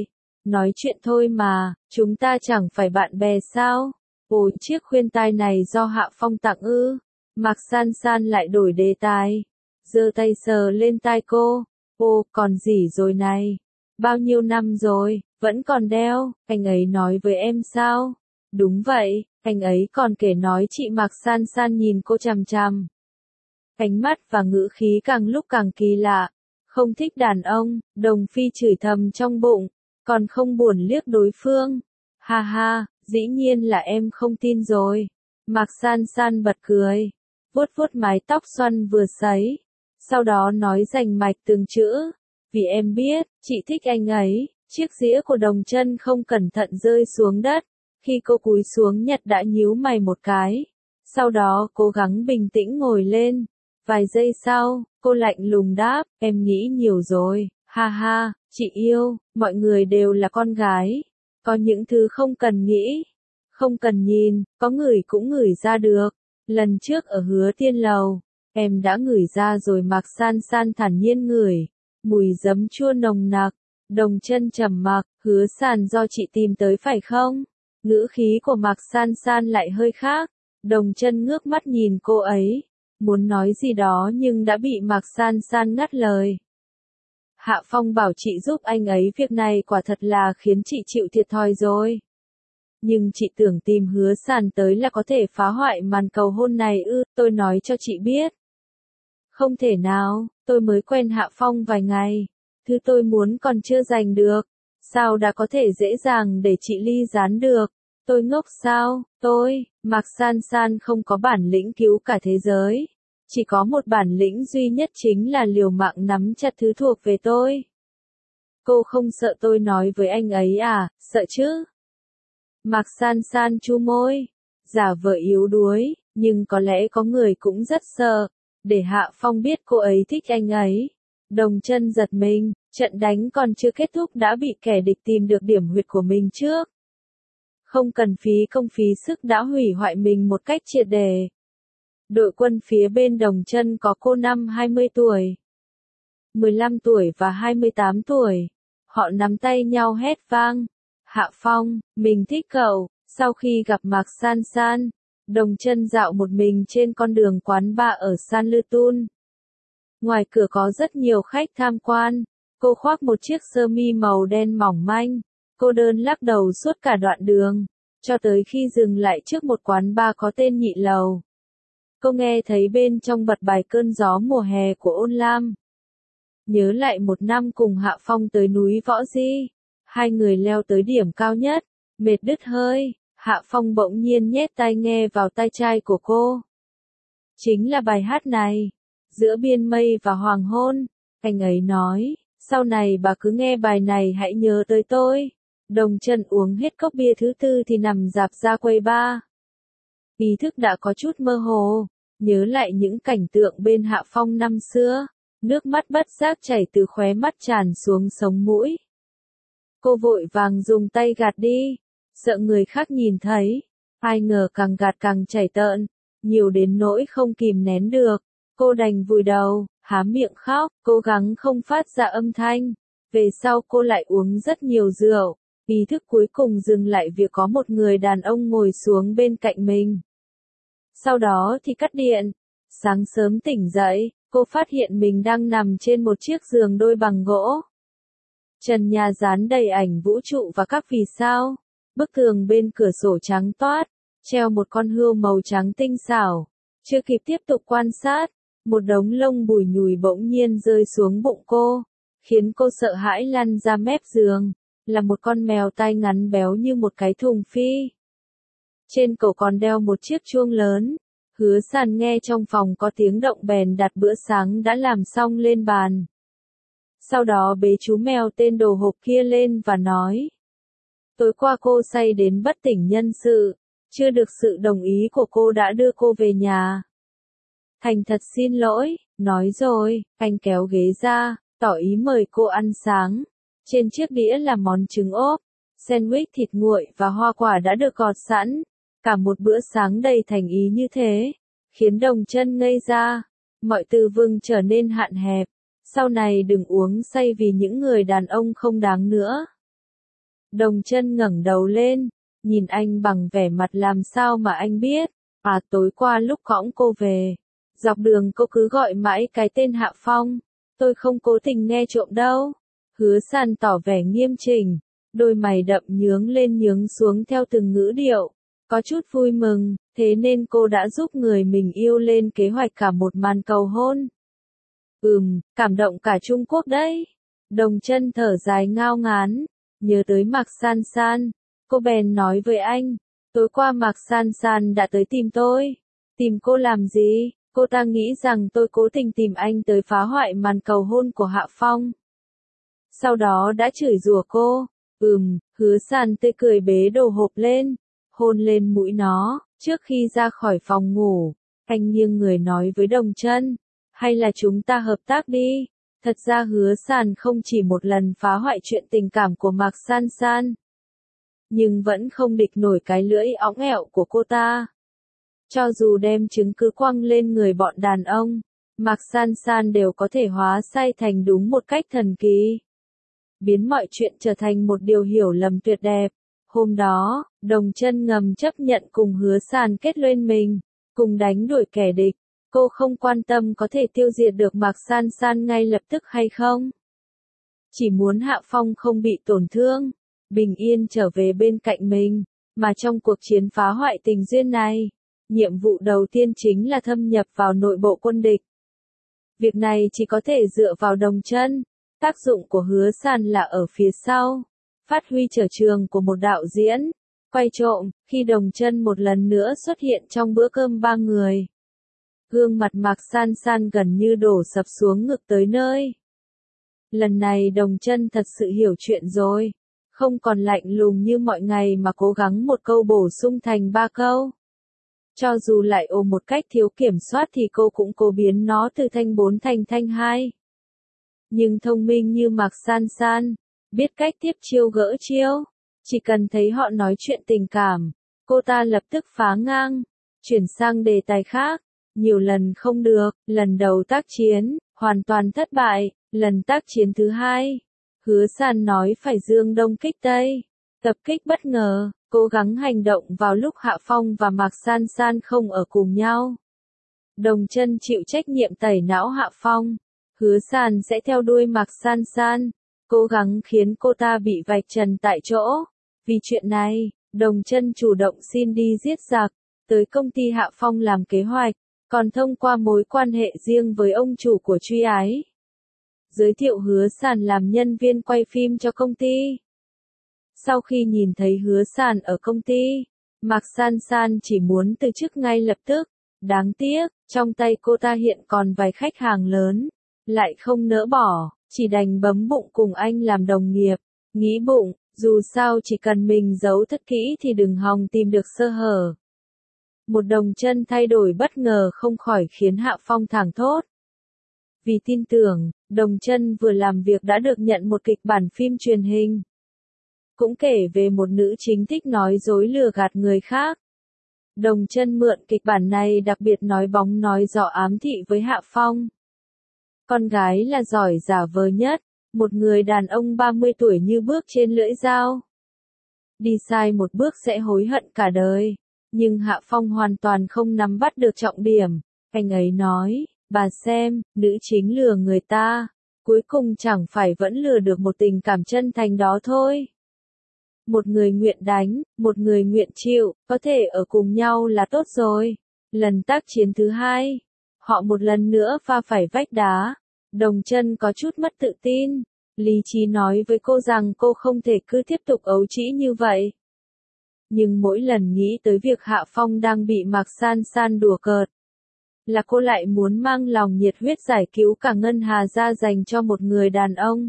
Speaker 1: Nói chuyện thôi mà, chúng ta chẳng phải bạn bè sao? Ồ, chiếc khuyên tai này do Hạ Phong tặng ư? Mạc San San lại đổi đề tài. Giơ tay sờ lên tai cô. Ô, còn gì rồi này? Bao nhiêu năm rồi, vẫn còn đeo, anh ấy nói với em sao? Đúng vậy, anh ấy còn kể nói chị Mạc San San nhìn cô chằm chằm. Ánh mắt và ngữ khí càng lúc càng kỳ lạ. Không thích đàn ông, Đồng Phi chửi thầm trong bụng, còn không buồn liếc đối phương. Ha ha, dĩ nhiên là em không tin rồi. Mạc San San bật cười, vuốt vuốt mái tóc xoăn vừa sấy, sau đó nói rành mạch từng chữ. Vì em biết, chị thích anh ấy. Chiếc dĩa của Đồng Chân không cẩn thận rơi xuống đất. Khi cô cúi xuống nhặt đã nhíu mày một cái. Sau đó cố gắng bình tĩnh ngồi lên. Vài giây sau, cô lạnh lùng đáp, em nghĩ nhiều rồi, ha ha, chị yêu, mọi người đều là con gái. Có những thứ không cần nghĩ, không cần nhìn, có người cũng ngửi ra được. Lần trước ở Hứa Tiên Lầu, em đã ngửi ra rồi. Mạc San San thản nhiên ngửi, mùi giấm chua nồng nặc. Đồng Chân trầm mặc, Hứa Sàn do chị tìm tới phải không? Ngữ khí của Mạc San San lại hơi khác. Đồng Chân ngước mắt nhìn cô ấy, muốn nói gì đó nhưng đã bị Mạc San San ngắt lời. Hạ Phong bảo chị giúp anh ấy, việc này quả thật là khiến chị chịu thiệt thòi rồi. Nhưng chị tưởng tìm Hứa Sàn tới là có thể phá hoại màn cầu hôn này ư? Tôi nói cho chị biết. Không thể nào, tôi mới quen Hạ Phong vài ngày. Thứ tôi muốn còn chưa giành được. Sao đã có thể dễ dàng để chị ly gián được? Tôi ngốc sao? Tôi, Mạc San San không có bản lĩnh cứu cả thế giới. Chỉ có một bản lĩnh duy nhất, chính là liều mạng nắm chặt thứ thuộc về tôi. Cô không sợ tôi nói với anh ấy à? Sợ chứ? Mạc San San chu môi, giả vờ yếu đuối, nhưng có lẽ có người cũng rất sợ. Để Hạ Phong biết cô ấy thích anh ấy. Đồng Chân giật mình, trận đánh còn chưa kết thúc đã bị kẻ địch tìm được điểm huyệt của mình trước. Không cần phí công phí sức đã hủy hoại mình một cách triệt để. Đội quân phía bên Đồng Chân có cô năm hai mươi tuổi, mười lăm tuổi và hai mươi tám tuổi. Họ nắm tay nhau hét vang. Hạ Phong, mình thích cậu. Sau khi gặp Mạc San San, Đồng Chân dạo một mình trên con đường quán bar ở San Lư Tun. Ngoài cửa có rất nhiều khách tham quan. Cô khoác một chiếc sơ mi màu đen mỏng manh. Cô đơn lắc đầu suốt cả đoạn đường, cho tới khi dừng lại trước một quán bar có tên Nhị Lầu. Cô nghe thấy bên trong bật bài Cơn Gió Mùa Hè của Ôn Lam. Nhớ lại một năm cùng Hạ Phong tới núi Võ Di. Hai người leo tới điểm cao nhất, mệt đứt hơi. Hạ Phong bỗng nhiên nhét tai nghe vào tai trai của cô. Chính là bài hát này. Giữa biên mây và hoàng hôn. Anh ấy nói, sau này bà cứ nghe bài này hãy nhớ tới tôi. Đồng Chân uống hết cốc bia thứ tư thì nằm rạp ra quầy bar. Ý thức đã có chút mơ hồ, nhớ lại những cảnh tượng bên Hạ Phong năm xưa, nước mắt bất giác chảy từ khóe mắt tràn xuống sống mũi. Cô vội vàng dùng tay gạt đi, sợ người khác nhìn thấy, ai ngờ càng gạt càng chảy tợn, nhiều đến nỗi không kìm nén được. Cô đành vùi đầu, há miệng khóc, cố gắng không phát ra âm thanh. Về sau cô lại uống rất nhiều rượu, ý thức cuối cùng dừng lại việc có một người đàn ông ngồi xuống bên cạnh mình. Sau đó thì cắt điện. Sáng sớm tỉnh dậy, cô phát hiện mình đang nằm trên một chiếc giường đôi bằng gỗ. Trần nhà dán đầy ảnh vũ trụ và các vì sao. Bức tường bên cửa sổ trắng toát, treo một con hươu màu trắng tinh xảo. Chưa kịp tiếp tục quan sát, một đống lông bùi nhùi bỗng nhiên rơi xuống bụng cô, khiến cô sợ hãi lăn ra mép giường. Là một con mèo tai ngắn béo như một cái thùng phi. Trên cổ còn đeo một chiếc chuông lớn. Hứa Sàn nghe trong phòng có tiếng động bèn đặt bữa sáng đã làm xong lên bàn. Sau đó bế chú mèo tên đồ hộp kia lên và nói. Tối qua cô say đến bất tỉnh nhân sự, chưa được sự đồng ý của cô đã đưa cô về nhà. Thành thật xin lỗi, nói rồi, anh kéo ghế ra, tỏ ý mời cô ăn sáng. Trên chiếc đĩa là món trứng ốp, sandwich thịt nguội và hoa quả đã được gọt sẵn. Cả một bữa sáng đầy thành ý như thế, khiến Đồng Chân ngây ra. Mọi từ vựng trở nên hạn hẹp. Sau này đừng uống say vì những người đàn ông không đáng nữa. Đồng Chân ngẩng đầu lên, nhìn anh bằng vẻ mặt làm sao mà anh biết. À, tối qua lúc cõng cô về, dọc đường cô cứ gọi mãi cái tên Hạ Phong, tôi không cố tình nghe trộm đâu. Hứa Sàn tỏ vẻ nghiêm chỉnh, đôi mày đậm nhướng lên nhướng xuống theo từng ngữ điệu, có chút vui mừng, thế nên cô đã giúp người mình yêu lên kế hoạch cả một màn cầu hôn. Ừm, cảm động cả Trung Quốc đấy. Đồng Chân thở dài ngao ngán, nhớ tới Mạc San San, cô bèn nói với anh, tối qua Mạc San San đã tới tìm tôi. Tìm cô làm gì? Cô ta nghĩ rằng tôi cố tình tìm anh tới phá hoại màn cầu hôn của Hạ Phong. Sau đó đã chửi rủa cô. Ừm, Hứa Sàn tươi cười bế đồ hộp lên, hôn lên mũi nó. Trước khi ra khỏi phòng ngủ, anh nghiêng người nói với Đồng Chân, hay là chúng ta hợp tác đi. Thật ra Hứa Sàn không chỉ một lần phá hoại chuyện tình cảm của Mạc San San, nhưng vẫn không địch nổi cái lưỡi óng ẹo của cô ta. Cho dù đem chứng cứ quăng lên người bọn đàn ông, Mạc San San đều có thể hóa sai thành đúng một cách thần kỳ, biến mọi chuyện trở thành một điều hiểu lầm tuyệt đẹp. Hôm đó, Đồng Chân ngầm chấp nhận cùng Hứa Sàn kết lên mình, cùng đánh đuổi kẻ địch. Cô không quan tâm có thể tiêu diệt được Mạc San San ngay lập tức hay không. Chỉ muốn Hạ Phong không bị tổn thương, bình yên trở về bên cạnh mình, mà trong cuộc chiến phá hoại tình duyên này, nhiệm vụ đầu tiên chính là thâm nhập vào nội bộ quân địch. Việc này chỉ có thể dựa vào Đồng Chân, tác dụng của Hứa Sàn là ở phía sau, phát huy sở trường của một đạo diễn, quay trộm, khi Đồng Chân một lần nữa xuất hiện trong bữa cơm ba người. Gương mặt Mạc San San gần như đổ sập xuống ngực tới nơi. Lần này Đồng Chân thật sự hiểu chuyện rồi, không còn lạnh lùng như mọi ngày mà cố gắng một câu bổ sung thành ba câu. Cho dù lại ôm một cách thiếu kiểm soát thì cô cũng cố biến nó từ thanh bốn thành thanh hai. Nhưng thông minh như Mạc San San, biết cách tiếp chiêu gỡ chiêu, chỉ cần thấy họ nói chuyện tình cảm, cô ta lập tức phá ngang, chuyển sang đề tài khác. Nhiều lần không được, lần đầu tác chiến, hoàn toàn thất bại, lần tác chiến thứ hai, Hứa Sàn nói phải dương đông kích tây, tập kích bất ngờ, cố gắng hành động vào lúc Hạ Phong và Mạc San San không ở cùng nhau. Đồng Chân chịu trách nhiệm tẩy não Hạ Phong, Hứa Sàn sẽ theo đuôi Mạc San San, cố gắng khiến cô ta bị vạch trần tại chỗ. Vì chuyện này, Đồng Chân chủ động xin đi giết giặc, tới công ty Hạ Phong làm kế hoạch, còn thông qua mối quan hệ riêng với ông chủ của Truy Ái, giới thiệu Hứa Sàn làm nhân viên quay phim cho công ty. Sau khi nhìn thấy Hứa Sàn ở công ty, Mạc San San chỉ muốn từ chức ngay lập tức. Đáng tiếc, trong tay cô ta hiện còn vài khách hàng lớn, lại không nỡ bỏ, chỉ đành bấm bụng cùng anh làm đồng nghiệp. Nghĩ bụng, dù sao chỉ cần mình giấu thật kỹ thì đừng hòng tìm được sơ hở. Một Đồng Chân thay đổi bất ngờ không khỏi khiến Hạ Phong thảng thốt. Vì tin tưởng, Đồng Chân vừa làm việc đã được nhận một kịch bản phim truyền hình. Cũng kể về một nữ chính thích nói dối lừa gạt người khác. Đồng Chân mượn kịch bản này đặc biệt nói bóng nói gió ám thị với Hạ Phong. Con gái là giỏi giả vờ nhất, một người đàn ông ba mươi tuổi như bước trên lưỡi dao. Đi sai một bước sẽ hối hận cả đời. Nhưng Hạ Phong hoàn toàn không nắm bắt được trọng điểm. Anh ấy nói, bà xem, nữ chính lừa người ta, cuối cùng chẳng phải vẫn lừa được một tình cảm chân thành đó thôi. Một người nguyện đánh, một người nguyện chịu, có thể ở cùng nhau là tốt rồi. Lần tác chiến thứ hai, họ một lần nữa va phải vách đá. Đồng Chân có chút mất tự tin. Lý trí nói với cô rằng cô không thể cứ tiếp tục ấu trĩ như vậy. Nhưng mỗi lần nghĩ tới việc Hạ Phong đang bị Mạc San San đùa cợt, là cô lại muốn mang lòng nhiệt huyết giải cứu cả Ngân Hà ra dành cho một người đàn ông.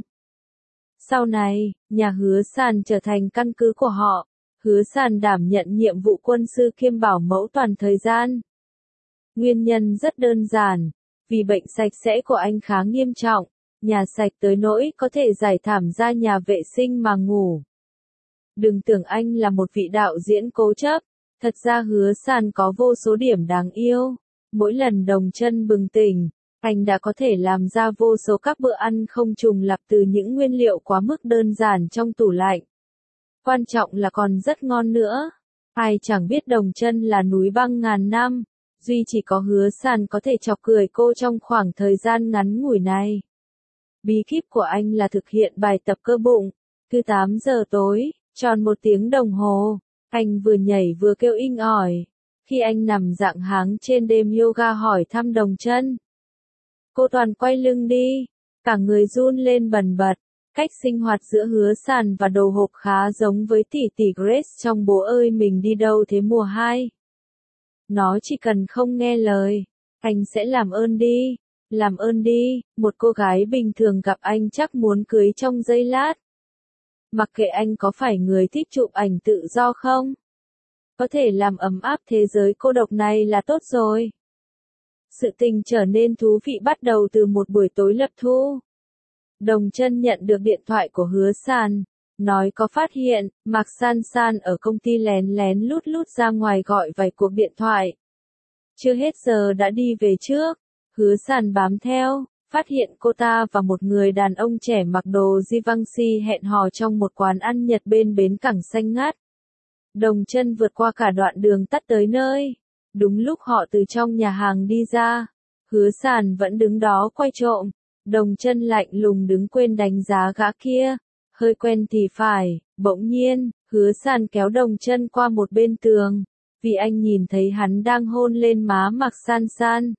Speaker 1: Sau này, nhà Hứa Sàn trở thành căn cứ của họ. Hứa Sàn đảm nhận nhiệm vụ quân sư kiêm bảo mẫu toàn thời gian. Nguyên nhân rất đơn giản, vì bệnh sạch sẽ của anh khá nghiêm trọng, nhà sạch tới nỗi có thể giải thảm ra nhà vệ sinh mà ngủ. Đừng tưởng anh là một vị đạo diễn cố chấp, thật ra Hứa Sàn có vô số điểm đáng yêu. Mỗi lần Đồng Chân bừng tỉnh, anh đã có thể làm ra vô số các bữa ăn không trùng lặp từ những nguyên liệu quá mức đơn giản trong tủ lạnh. Quan trọng là còn rất ngon nữa. Ai chẳng biết Đồng Chân là núi băng ngàn năm, duy chỉ có Hứa Sàn có thể chọc cười cô trong khoảng thời gian ngắn ngủi này. Bí kíp của anh là thực hiện bài tập cơ bụng. Cứ tám giờ tối, tròn một tiếng đồng hồ, anh vừa nhảy vừa kêu inh ỏi. Khi anh nằm dạng háng trên đêm yoga hỏi thăm Đồng Chân, cô toàn quay lưng đi, cả người run lên bần bật. Cách sinh hoạt giữa Hứa Sàn và Đồ Hộp khá giống với tỷ tỷ Grace trong Bố ơi mình đi đâu thế mùa hai. Nó chỉ cần không nghe lời, anh sẽ làm ơn đi, làm ơn đi, một cô gái bình thường gặp anh chắc muốn cưới trong giây lát. Mặc kệ anh có phải người thích chụp ảnh tự do không, có thể làm ấm áp thế giới cô độc này là tốt rồi. Sự tình trở nên thú vị bắt đầu từ một buổi tối lập thu. Đồng Chân nhận được điện thoại của Hứa Sàn, nói có phát hiện, Mạc San San ở công ty lén lén lút lút ra ngoài gọi vài cuộc điện thoại. Chưa hết giờ đã đi về trước, Hứa Sàn bám theo, phát hiện cô ta và một người đàn ông trẻ mặc đồ Givenchy hẹn hò trong một quán ăn Nhật bên bến cảng xanh ngắt. Đồng Chân vượt qua cả đoạn đường tắt tới nơi. Đúng lúc họ từ trong nhà hàng đi ra, Hứa Sàn vẫn đứng đó quay trộm. Đồng Chân lạnh lùng đứng quên đánh giá gã kia, hơi quen thì phải. Bỗng nhiên, Hứa Sàn kéo Đồng Chân qua một bên tường, vì anh nhìn thấy hắn đang hôn lên má Mạc San San.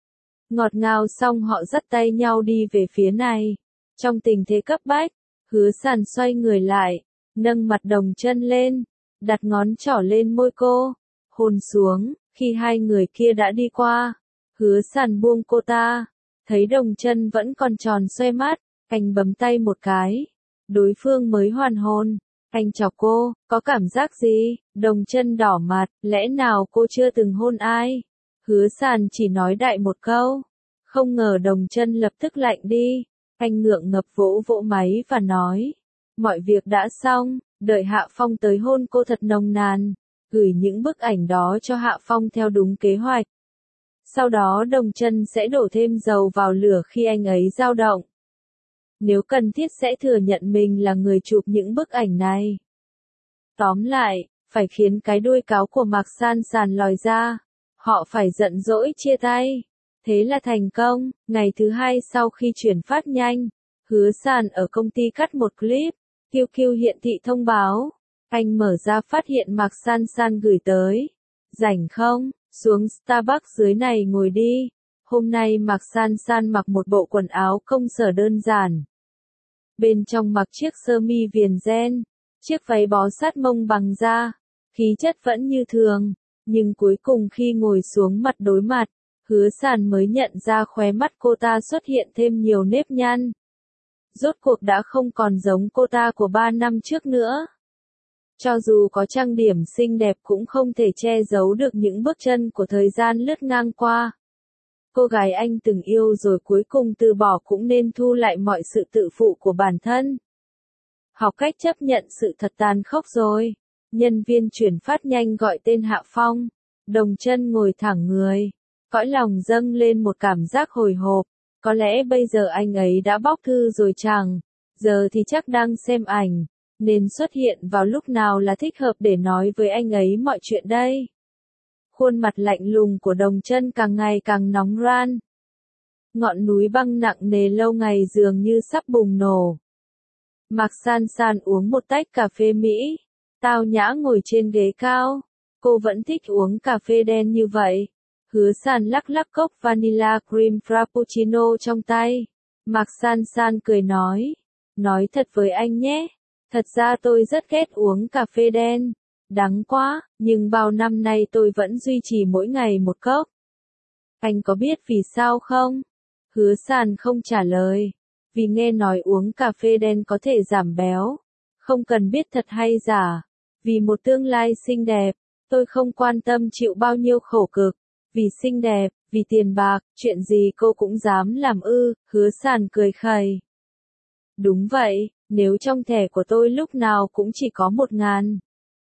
Speaker 1: Ngọt ngào xong họ dắt tay nhau đi về phía này. Trong tình thế cấp bách, Hứa Sàn xoay người lại, nâng mặt Đồng Chân lên, đặt ngón trỏ lên môi cô, hôn xuống. Khi hai người kia đã đi qua, Hứa Sàn buông cô ta. Thấy Đồng Chân vẫn còn tròn xoe mắt, anh bấm tay một cái. Đối phương mới hoàn hồn. Anh chọc cô, có cảm giác gì? Đồng Chân đỏ mặt, lẽ nào cô chưa từng hôn ai? Hứa Sàn chỉ nói đại một câu. Không ngờ Đồng Chân lập tức lạnh đi. Anh ngượng ngập vỗ vỗ máy và nói. Mọi việc đã xong, đợi Hạ Phong tới hôn cô thật nồng nàn. Gửi những bức ảnh đó cho Hạ Phong theo đúng kế hoạch. Sau đó Đồng Chân sẽ đổ thêm dầu vào lửa khi anh ấy dao động. Nếu cần thiết sẽ thừa nhận mình là người chụp những bức ảnh này. Tóm lại, phải khiến cái đuôi cáo của Mạc San San lòi ra. Họ phải giận dỗi chia tay. Thế là thành công. Ngày thứ hai sau khi chuyển phát nhanh, Hứa Sàn ở công ty cắt một clip. Q Q hiển thị thông báo. Anh mở ra phát hiện Mạc San San gửi tới. Rảnh không? Xuống Starbucks dưới này ngồi đi. Hôm nay Mạc San San mặc một bộ quần áo công sở đơn giản. Bên trong mặc chiếc sơ mi viền ren, chiếc váy bó sát mông bằng da, khí chất vẫn như thường, nhưng cuối cùng khi ngồi xuống mặt đối mặt, Hứa Sàn mới nhận ra khóe mắt cô ta xuất hiện thêm nhiều nếp nhăn. Rốt cuộc đã không còn giống cô ta của ba năm trước nữa. Cho dù có trang điểm xinh đẹp cũng không thể che giấu được những bước chân của thời gian lướt ngang qua. Cô gái anh từng yêu rồi cuối cùng từ bỏ cũng nên thu lại mọi sự tự phụ của bản thân. Học cách chấp nhận sự thật tàn khốc rồi. Nhân viên chuyển phát nhanh gọi tên Hạ Phong. Đồng Chân ngồi thẳng người. Cõi lòng dâng lên một cảm giác hồi hộp. Có lẽ bây giờ anh ấy đã bóc thư rồi chẳng. Giờ thì chắc đang xem ảnh. Nên xuất hiện vào lúc nào là thích hợp để nói với anh ấy mọi chuyện đây. Khuôn mặt lạnh lùng của Đồng Chân càng ngày càng nóng ran. Ngọn núi băng nặng nề lâu ngày dường như sắp bùng nổ. Mạc San San uống một tách cà phê Mỹ. Tao nhã ngồi trên ghế cao. Cô vẫn thích uống cà phê đen như vậy. Hứa Sàn lắc lắc cốc vanilla cream frappuccino trong tay. Mạc San San cười nói. Nói thật với anh nhé. Thật ra tôi rất ghét uống cà phê đen. Đắng quá, nhưng bao năm nay tôi vẫn duy trì mỗi ngày một cốc. Anh có biết vì sao không? Hứa Sàn không trả lời. Vì nghe nói uống cà phê đen có thể giảm béo. Không cần biết thật hay giả. Vì một tương lai xinh đẹp, tôi không quan tâm chịu bao nhiêu khổ cực. Vì xinh đẹp, vì tiền bạc, chuyện gì cô cũng dám làm ư, Hứa Sàn cười khẩy. Đúng vậy, nếu trong thẻ của tôi lúc nào cũng chỉ có một ngàn.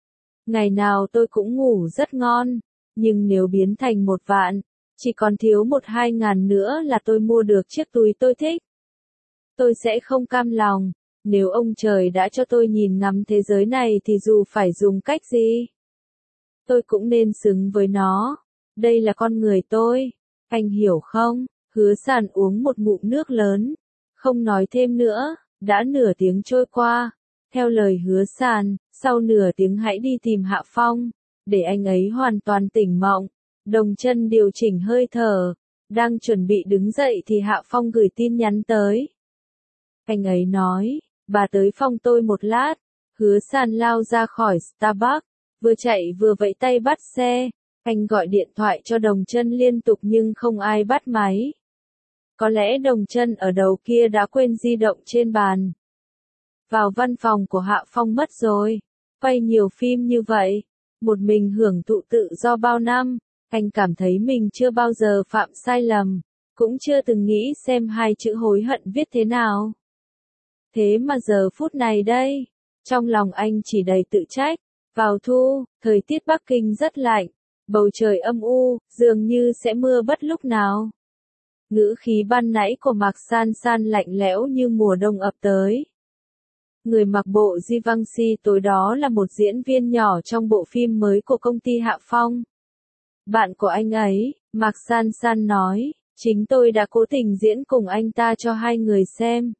Speaker 1: Ngày nào tôi cũng ngủ rất ngon, nhưng nếu biến thành một vạn, chỉ còn thiếu một hai ngàn nữa là tôi mua được chiếc túi tôi thích. Tôi sẽ không cam lòng, Nếu ông trời đã cho tôi nhìn ngắm thế giới này thì dù phải dùng cách gì, tôi cũng nên xứng với nó. Đây là con người tôi. Anh hiểu không? Hứa Sàn uống một ngụm nước lớn, không nói thêm nữa. Đã nửa tiếng trôi qua. Theo lời Hứa Sàn, sau nửa tiếng hãy đi tìm Hạ Phong, để anh ấy hoàn toàn tỉnh mộng. Đồng Chân điều chỉnh hơi thở, đang chuẩn bị đứng dậy thì Hạ Phong gửi tin nhắn tới. Anh ấy nói, bà tới phòng tôi một lát. Hứa Sàn lao ra khỏi Starbucks, vừa chạy vừa vẫy tay bắt xe. Anh gọi điện thoại cho Đồng Chân liên tục nhưng không ai bắt máy. Có lẽ Đồng Chân ở đầu kia đã quên di động trên bàn. Vào văn phòng của Hạ Phong mất rồi. Quay nhiều phim như vậy, một mình hưởng thụ tự do bao năm, anh cảm thấy mình chưa bao giờ phạm sai lầm, cũng chưa từng nghĩ xem hai chữ hối hận viết thế nào. Thế mà giờ phút này đây, trong lòng anh chỉ đầy tự trách. Vào thu, thời tiết Bắc Kinh rất lạnh, bầu trời âm u, dường như sẽ mưa bất lúc nào. Ngữ khí ban nãy của Mạc San San lạnh lẽo như mùa đông ập tới. Người mặc bộ Givenchy tối đó là một diễn viên nhỏ trong bộ phim mới của công ty Hạ Phong. Bạn của anh ấy, Mạc San San nói, chính tôi đã cố tình diễn cùng anh ta cho hai người xem.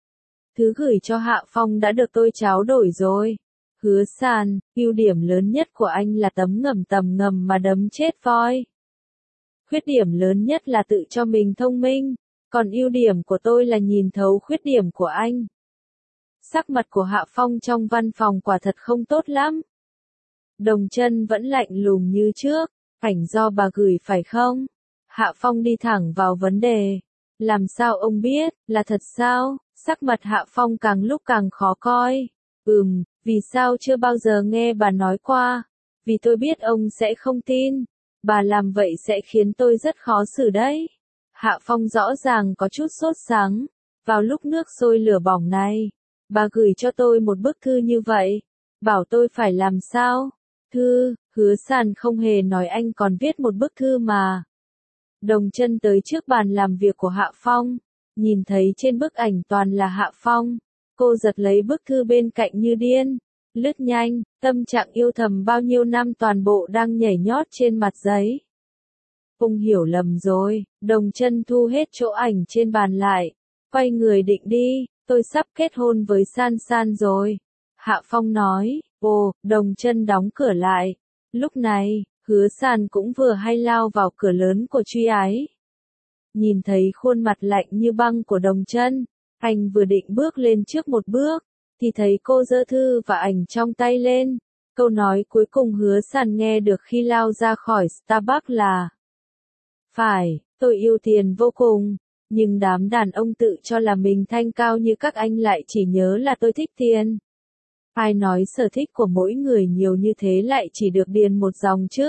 Speaker 1: Thứ gửi cho Hạ Phong đã được tôi tráo đổi rồi. Hứa Sàn, ưu điểm lớn nhất của anh là tấm ngầm tầm ngầm mà đấm chết voi. Khuyết điểm lớn nhất là tự cho mình thông minh, còn ưu điểm của tôi là nhìn thấu khuyết điểm của anh. Sắc mặt của Hạ Phong trong văn phòng quả thật không tốt lắm. Đồng Chân vẫn lạnh lùng như trước, ảnh do bà gửi phải không? Hạ Phong đi thẳng vào vấn đề. Làm sao ông biết, là thật sao? Sắc mặt Hạ Phong càng lúc càng khó coi. Ừm, vì sao chưa bao giờ nghe bà nói qua? Vì tôi biết ông sẽ không tin. Bà làm vậy sẽ khiến tôi rất khó xử đấy. Hạ Phong rõ ràng có chút sốt sắng. Vào lúc nước sôi lửa bỏng này, bà gửi cho tôi một bức thư như vậy. Bảo tôi phải làm sao? Thư, Hứa Sàn không hề nói anh còn viết một bức thư mà. Đồng Chân tới trước bàn làm việc của Hạ Phong. Nhìn thấy trên bức ảnh toàn là Hạ Phong. Cô giật lấy bức thư bên cạnh như điên. Lướt nhanh, tâm trạng yêu thầm bao nhiêu năm toàn bộ đang nhảy nhót trên mặt giấy. Ông hiểu lầm rồi. Đồng Chân thu hết chỗ ảnh trên bàn lại. Quay người định đi, tôi sắp kết hôn với San San rồi. Hạ Phong nói, ồ, Đồng Chân đóng cửa lại. Lúc này, Hứa Sàn cũng vừa hay lao vào cửa lớn của Truy Ái. Nhìn thấy khuôn mặt lạnh như băng của Đồng Chân, anh vừa định bước lên trước một bước, thì thấy cô giơ thư và ảnh trong tay lên. Câu nói cuối cùng Hứa Sàn nghe được khi lao ra khỏi Starbucks là: phải, tôi yêu tiền vô cùng, nhưng đám đàn ông tự cho là mình thanh cao như các anh lại chỉ nhớ là tôi thích tiền. Ai nói sở thích của mỗi người nhiều như thế lại chỉ được điền một dòng chứ?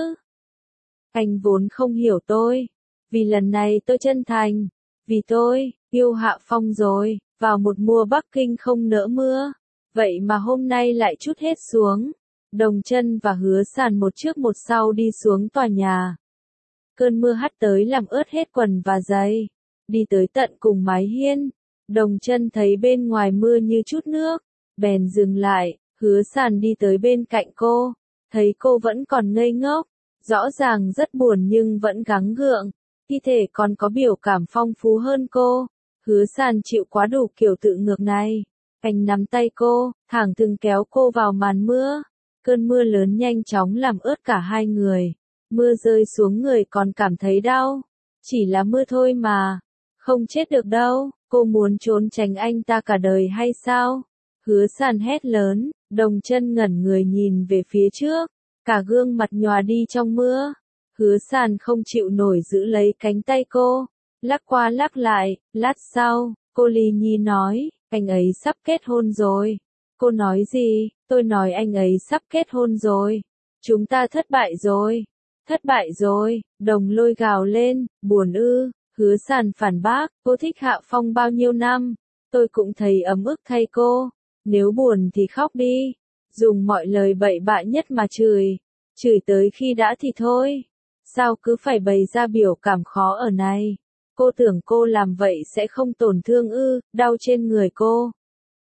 Speaker 1: Anh vốn không hiểu tôi. Vì lần này tôi chân thành. Vì tôi yêu Hạ Phong rồi. Vào một mùa Bắc Kinh không nỡ mưa. Vậy mà hôm nay lại trút hết xuống. Đồng Chân và Hứa Sàn một trước một sau đi xuống tòa nhà. Cơn mưa hắt tới làm ướt hết quần và giày. Đi tới tận cùng mái hiên. Đồng Chân thấy bên ngoài mưa như chút nước. Bèn dừng lại. Hứa Sàn đi tới bên cạnh cô. Thấy cô vẫn còn ngây ngốc. Rõ ràng rất buồn nhưng vẫn gắng gượng. Thi thể còn có biểu cảm phong phú hơn cô. Hứa Sàn chịu quá đủ kiểu tự ngược này. Anh nắm tay cô, thẳng thừng kéo cô vào màn mưa. Cơn mưa lớn nhanh chóng làm ướt cả hai người. Mưa rơi xuống người còn cảm thấy đau. Chỉ là mưa thôi mà. Không chết được đâu. Cô muốn trốn tránh anh ta cả đời hay sao? Hứa Sàn hét lớn. Đồng Chân ngẩn người nhìn về phía trước. Cả gương mặt nhòa đi trong mưa. Hứa Sàn không chịu nổi giữ lấy cánh tay cô. Lắc qua lắc lại. Lát sau, cô Ly Nhi nói, anh ấy sắp kết hôn rồi. Cô nói gì? Tôi nói anh ấy sắp kết hôn rồi. Chúng ta thất bại rồi. Thất bại rồi. Đồng Lôi gào lên. Buồn ư? Hứa Sàn phản bác. Cô thích Hạ Phong bao nhiêu năm. Tôi cũng thấy ấm ức thay cô. Nếu buồn thì khóc đi. Dùng mọi lời bậy bạ nhất mà chửi. Chửi tới khi đã thì thôi. Sao cứ phải bày ra biểu cảm khó ở này? Cô tưởng cô làm vậy sẽ không tổn thương ư? Đau trên người cô.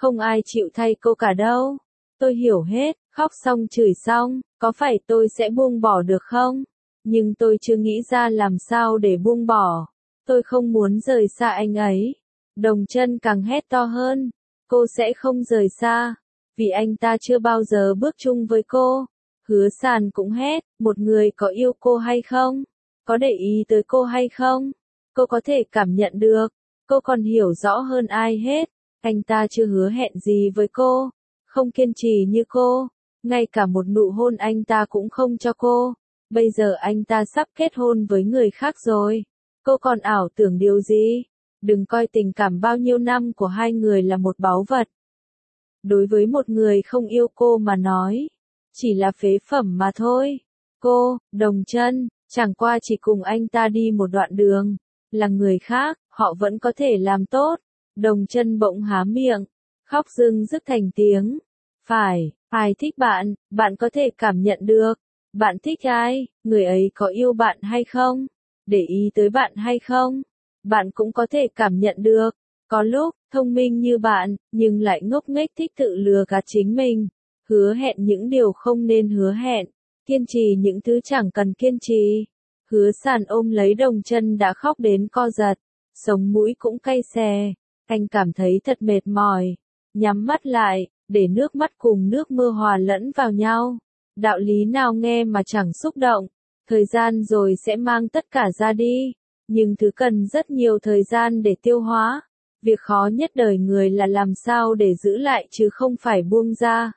Speaker 1: Không ai chịu thay cô cả đâu. Tôi hiểu hết, khóc xong chửi xong, có phải tôi sẽ buông bỏ được không? Nhưng tôi chưa nghĩ ra làm sao để buông bỏ. Tôi không muốn rời xa anh ấy. Đồng Chân càng hét to hơn. Cô sẽ không rời xa. Vì anh ta chưa bao giờ bước chung với cô. Hứa Sàn cũng hét. Một người có yêu cô hay không? Có để ý tới cô hay không? Cô có thể cảm nhận được. Cô còn hiểu rõ hơn ai hết. Anh ta chưa hứa hẹn gì với cô. Không kiên trì như cô. Ngay cả một nụ hôn anh ta cũng không cho cô. Bây giờ anh ta sắp kết hôn với người khác rồi. Cô còn ảo tưởng điều gì? Đừng coi tình cảm bao nhiêu năm của hai người là một báu vật. Đối với một người không yêu cô mà nói, chỉ là phế phẩm mà thôi. Cô, Đồng Chân, chẳng qua chỉ cùng anh ta đi một đoạn đường. Là người khác, họ vẫn có thể làm tốt. Đồng Chân bỗng há miệng, khóc rưng rức thành tiếng. Phải, ai thích bạn, bạn có thể cảm nhận được. Bạn thích ai, người ấy có yêu bạn hay không? Để ý tới bạn hay không? Bạn cũng có thể cảm nhận được. Có lúc, thông minh như bạn, nhưng lại ngốc nghếch thích tự lừa gạt chính mình. Hứa hẹn những điều không nên hứa hẹn. Kiên trì những thứ chẳng cần kiên trì. Hứa Sàn ôm lấy Đồng Chân đã khóc đến co giật. Sống mũi cũng cay xè. Anh cảm thấy thật mệt mỏi. Nhắm mắt lại, để nước mắt cùng nước mưa hòa lẫn vào nhau. Đạo lý nào nghe mà chẳng xúc động. Thời gian rồi sẽ mang tất cả ra đi. Nhưng thứ cần rất nhiều thời gian để tiêu hóa. Việc khó nhất đời người là làm sao để giữ lại chứ không phải buông ra.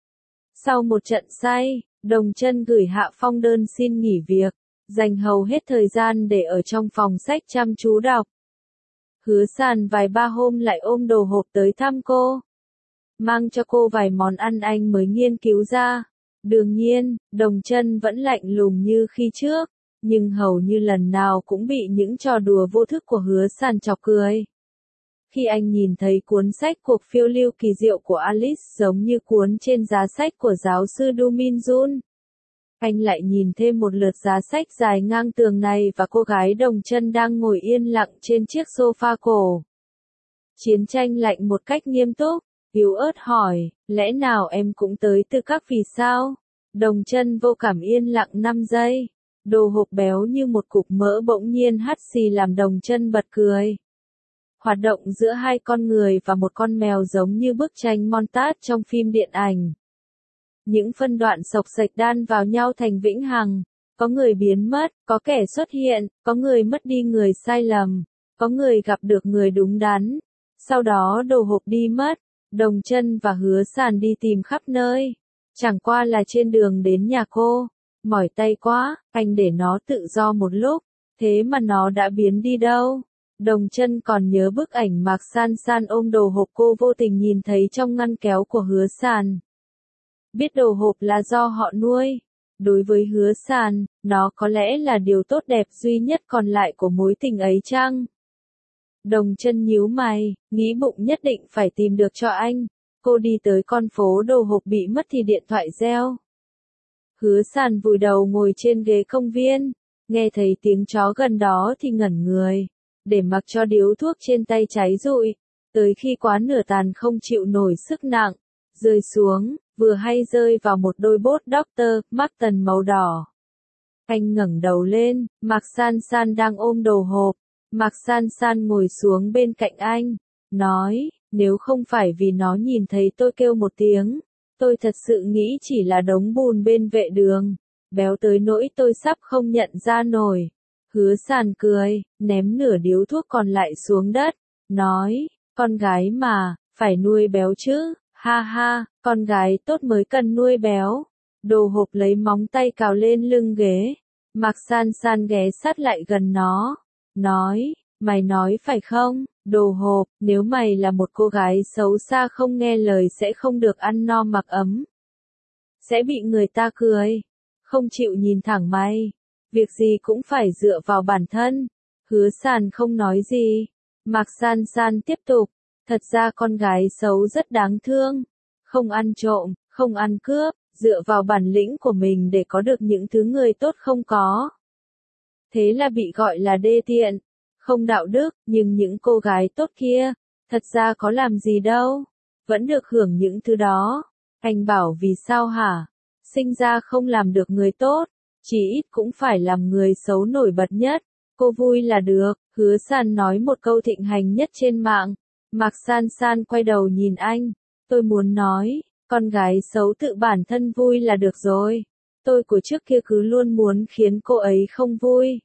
Speaker 1: Sau một trận say, Đồng Chân gửi Hạ Phong đơn xin nghỉ việc, dành hầu hết thời gian để ở trong phòng sách chăm chú đọc. Hứa Sàn vài ba hôm lại ôm đồ hộp tới thăm cô. Mang cho cô vài món ăn anh mới nghiên cứu ra. Đương nhiên, Đồng Chân vẫn lạnh lùng như khi trước, nhưng hầu như lần nào cũng bị những trò đùa vô thức của Hứa Sàn chọc cười. Khi anh nhìn thấy cuốn sách Cuộc phiêu lưu kỳ diệu của Alice giống như cuốn trên giá sách của giáo sư Du Min Jun, anh lại nhìn thêm một lượt giá sách dài ngang tường này và cô gái Đồng Chân đang ngồi yên lặng trên chiếc sofa cổ. Chiến Tranh lạnh một cách nghiêm túc, yếu ớt hỏi, lẽ nào em cũng tới từ các vì sao? Đồng Chân vô cảm yên lặng năm giây. Đồ hộp béo như một cục mỡ bỗng nhiên hắt xì làm Đồng Chân bật cười. Hoạt động giữa hai con người và một con mèo giống như bức tranh montage trong phim điện ảnh. Những phân đoạn xộc xệch đan vào nhau thành vĩnh hằng. Có người biến mất, có kẻ xuất hiện, có người mất đi người sai lầm, có người gặp được người đúng đắn. Sau đó đồ hộp đi mất, Đồng Chân và Hứa Sàn đi tìm khắp nơi. Chẳng qua là trên đường đến nhà cô. Mỏi tay quá, anh để nó tự do một lúc, thế mà nó đã biến đi đâu. Đồng Chân còn nhớ bức ảnh Mạc San San ôm đồ hộp cô vô tình nhìn thấy trong ngăn kéo của Hứa Sàn. Biết đồ hộp là do họ nuôi. Đối với Hứa Sàn, nó có lẽ là điều tốt đẹp duy nhất còn lại của mối tình ấy chăng? Đồng Chân nhíu mày, nghĩ bụng nhất định phải tìm được cho anh. Cô đi tới con phố đồ hộp bị mất thì điện thoại reo. Hứa Sàn vùi đầu ngồi trên ghế công viên, nghe thấy tiếng chó gần đó thì ngẩn người, để mặc cho điếu thuốc trên tay cháy rụi, tới khi quá nửa tàn không chịu nổi sức nặng, rơi xuống, vừa hay rơi vào một đôi bốt doctor Marten màu đỏ. Anh ngẩng đầu lên, Mạc San San đang ôm đồ hộp, Mạc San San ngồi xuống bên cạnh anh, nói, nếu không phải vì nó nhìn thấy tôi kêu một tiếng, tôi thật sự nghĩ chỉ là đống bùn bên vệ đường, béo tới nỗi tôi sắp không nhận ra nổi. Hứa Sàn cười, ném nửa điếu thuốc còn lại xuống đất, nói, con gái mà, phải nuôi béo chứ, ha ha, con gái tốt mới cần nuôi béo. Đồ hộp lấy móng tay cào lên lưng ghế, Mạc San San ghé sát lại gần nó, nói, mày nói phải không, đồ hộp, nếu mày là một cô gái xấu xa không nghe lời sẽ không được ăn no mặc ấm. Sẽ bị người ta cười, không chịu nhìn thẳng mày. Việc gì cũng phải dựa vào bản thân. Hứa Sàn không nói gì. Mạc San San tiếp tục. Thật ra con gái xấu rất đáng thương. Không ăn trộm, không ăn cướp, dựa vào bản lĩnh của mình để có được những thứ người tốt không có. Thế là bị gọi là đê tiện, không đạo đức, nhưng những cô gái tốt kia, thật ra có làm gì đâu. vẫn được hưởng những thứ đó. Anh bảo vì sao hả? Sinh ra không làm được người tốt, chỉ ít cũng phải làm người xấu nổi bật nhất. Cô vui là được, Hứa San nói một câu thịnh hành nhất trên mạng. Mạc San San quay đầu nhìn anh, tôi muốn nói, con gái xấu tự bản thân vui là được rồi. Tôi của trước kia cứ luôn muốn khiến cô ấy không vui.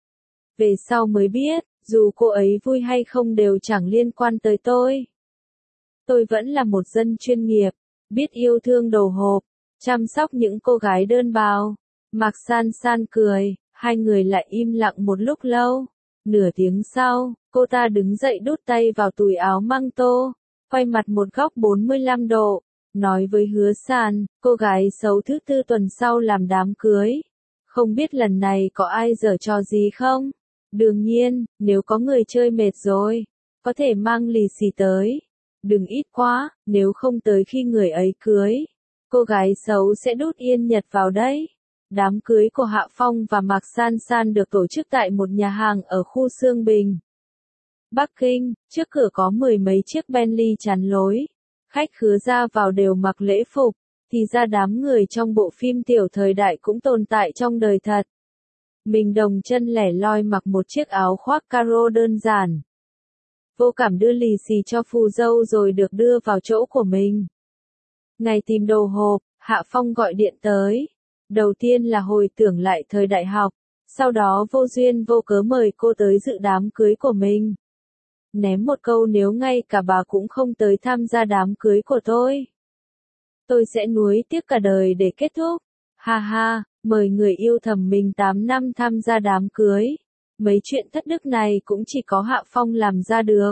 Speaker 1: Về sau mới biết, dù cô ấy vui hay không đều chẳng liên quan tới tôi. Tôi vẫn là một dân chuyên nghiệp, biết yêu thương đồ hộp, chăm sóc những cô gái đơn bào. Mạc San San cười, hai người lại im lặng một lúc lâu. Nửa tiếng sau, cô ta đứng dậy đút tay vào túi áo măng tô, quay mặt một góc bốn mươi lăm độ, nói với Hứa San, cô gái xấu thứ tư tuần sau làm đám cưới. Không biết lần này có ai giở trò gì không? Đương nhiên, nếu có người chơi mệt rồi, có thể mang lì xì tới. Đừng ít quá, nếu không tới khi người ấy cưới, cô gái xấu sẽ đút yên nhật vào đấy. Đám cưới của Hạ Phong và Mạc San San được tổ chức tại một nhà hàng ở khu Sương Bình, Bắc Kinh. Trước cửa có mười mấy chiếc Bentley chắn lối. Khách khứa ra vào đều mặc lễ phục, thì ra đám người trong bộ phim tiểu thời đại cũng tồn tại trong đời thật. Mình Đồng Chân lẻ loi mặc một chiếc áo khoác caro đơn giản, vô cảm đưa lì xì cho phù dâu rồi được đưa vào chỗ của mình. Ngày tìm đồ hộp, Hạ Phong gọi điện tới. Đầu tiên là hồi tưởng lại thời đại học, sau đó vô duyên vô cớ mời cô tới dự đám cưới của mình. Ném một câu nếu ngay cả bà cũng không tới tham gia đám cưới của tôi, tôi sẽ nuối tiếc cả đời để kết thúc. Ha ha, mời người yêu thầm mình tám năm tham gia đám cưới. Mấy chuyện thất đức này cũng chỉ có Hạ Phong làm ra được.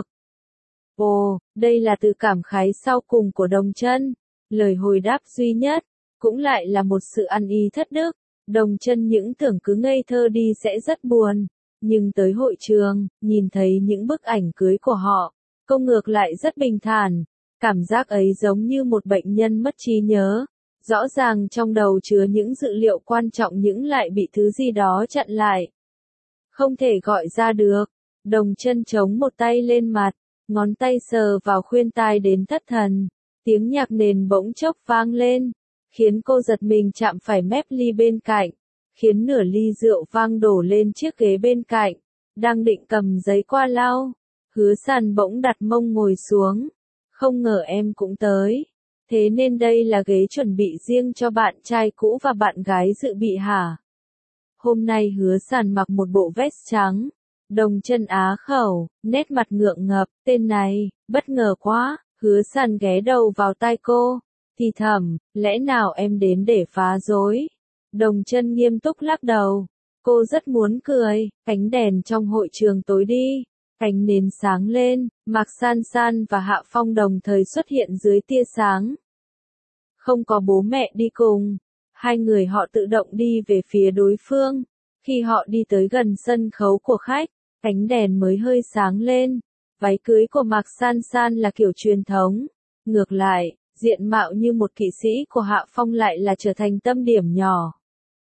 Speaker 1: Ồ, đây là từ cảm khái sau cùng của Đồng Chân. Lời hồi đáp duy nhất, cũng lại là một sự ăn ý thất đức. Đồng Chân những tưởng cứ ngây thơ đi sẽ rất buồn. Nhưng tới hội trường, nhìn thấy những bức ảnh cưới của họ, cô ngược lại rất bình thản. Cảm giác ấy giống như một bệnh nhân mất trí nhớ. Rõ ràng trong đầu chứa những dữ liệu quan trọng nhưng lại bị thứ gì đó chặn lại. Không thể gọi ra được. Đồng Chân chống một tay lên mặt, ngón tay sờ vào khuyên tai đến thất thần. Tiếng nhạc nền bỗng chốc vang lên, khiến cô giật mình chạm phải mép ly bên cạnh, khiến nửa ly rượu vang đổ lên chiếc ghế bên cạnh. Đang định cầm giấy qua lau, Hứa San bỗng đặt mông ngồi xuống. Không ngờ em cũng tới. Thế nên đây là ghế chuẩn bị riêng cho bạn trai cũ và bạn gái dự bị hả? Hôm nay Hứa San mặc một bộ vest trắng. Đồng Chân á khẩu, nét mặt ngượng ngập, tên này, bất ngờ quá. Hứa San ghé đầu vào tai cô, thì thầm, lẽ nào em đến để phá rối? Đồng Chân nghiêm túc lắc đầu. Cô rất muốn cười, cánh đèn trong hội trường tối đi, ánh nến sáng lên, Mạc San San và Hạ Phong đồng thời xuất hiện dưới tia sáng. Không có bố mẹ đi cùng, hai người họ tự động đi về phía đối phương. Khi họ đi tới gần sân khấu của khách, ánh đèn mới hơi sáng lên. Váy cưới của Mạc San San là kiểu truyền thống. Ngược lại, diện mạo như một kỵ sĩ của Hạ Phong lại là trở thành tâm điểm nhỏ.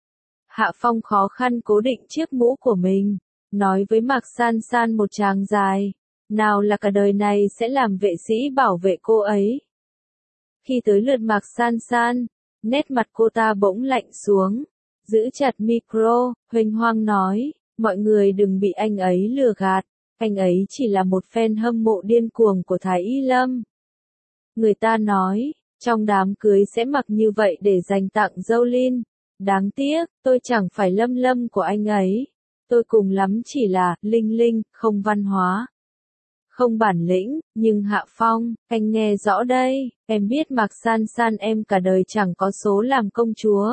Speaker 1: Hạ Phong khó khăn cố định chiếc mũ của mình, nói với Mạc San San một tràng dài. Nào là cả đời này sẽ làm vệ sĩ bảo vệ cô ấy. Khi tới lượt Mạc San San, nét mặt cô ta bỗng lạnh xuống. Giữ chặt micro, huênh hoang nói, mọi người đừng bị anh ấy lừa gạt. Anh ấy chỉ là một fan hâm mộ điên cuồng của Thái Y Lâm. Người ta nói, trong đám cưới sẽ mặc như vậy để dành tặng dâu Linh. Đáng tiếc, tôi chẳng phải Lâm Lâm của anh ấy. Tôi cùng lắm chỉ là Linh Linh, không văn hóa, không bản lĩnh. Nhưng Hạ Phong, anh nghe rõ đây, em biết Mạc San San em cả đời chẳng có số làm công chúa.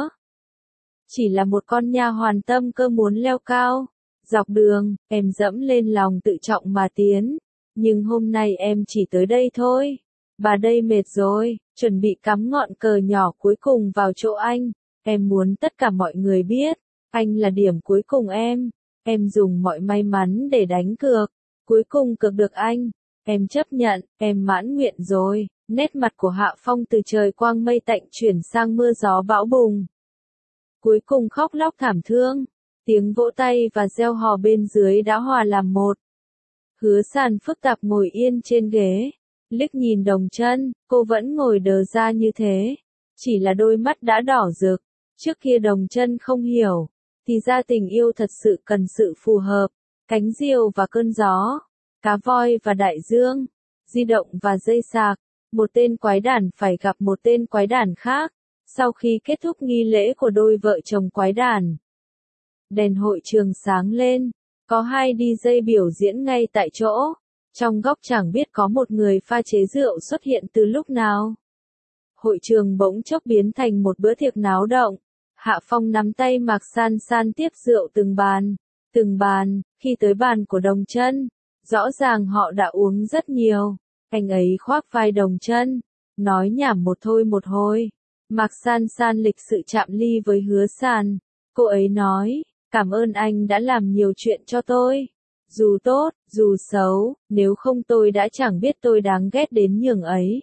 Speaker 1: Chỉ là một con nha hoàn tâm cơ muốn leo cao. Dọc đường, em dẫm lên lòng tự trọng mà tiến. Nhưng hôm nay em chỉ tới đây thôi. Bà đây mệt rồi, chuẩn bị cắm ngọn cờ nhỏ cuối cùng vào chỗ anh. Em muốn tất cả mọi người biết, anh là điểm cuối cùng em. Em dùng mọi may mắn để đánh cược. Cuối cùng cược được anh. Em chấp nhận, em mãn nguyện rồi. Nét mặt của Hạ Phong từ trời quang mây tạnh chuyển sang mưa gió bão bùng. Cuối cùng khóc lóc thảm thương. Tiếng vỗ tay và reo hò bên dưới đã hòa làm một. Hứa San phức tạp ngồi yên trên ghế. Liếc nhìn Đồng Chân, cô vẫn ngồi đờ ra như thế. Chỉ là đôi mắt đã đỏ rực. Trước kia Đồng Chân không hiểu. Thì ra tình yêu thật sự cần sự phù hợp. Cánh diều và cơn gió. Cá voi và đại dương. Di động và dây sạc. Một tên quái đản phải gặp một tên quái đản khác. Sau khi kết thúc nghi lễ của đôi vợ chồng quái đản, đèn hội trường sáng lên. Có hai đi jây biểu diễn ngay tại chỗ. Trong góc chẳng biết có một người pha chế rượu xuất hiện từ lúc nào. Hội trường bỗng chốc biến thành một bữa tiệc náo động. Hạ Phong nắm tay Mạc San San tiếp rượu từng bàn. Từng bàn, khi tới bàn của Đồng Chân, rõ ràng họ đã uống rất nhiều. Anh ấy khoác vai Đồng Chân, nói nhảm một thôi một hồi. Mạc San San lịch sự chạm ly với Hứa Sàn. Cô ấy nói, cảm ơn anh đã làm nhiều chuyện cho tôi. Dù tốt, dù xấu, nếu không tôi đã chẳng biết tôi đáng ghét đến nhường ấy.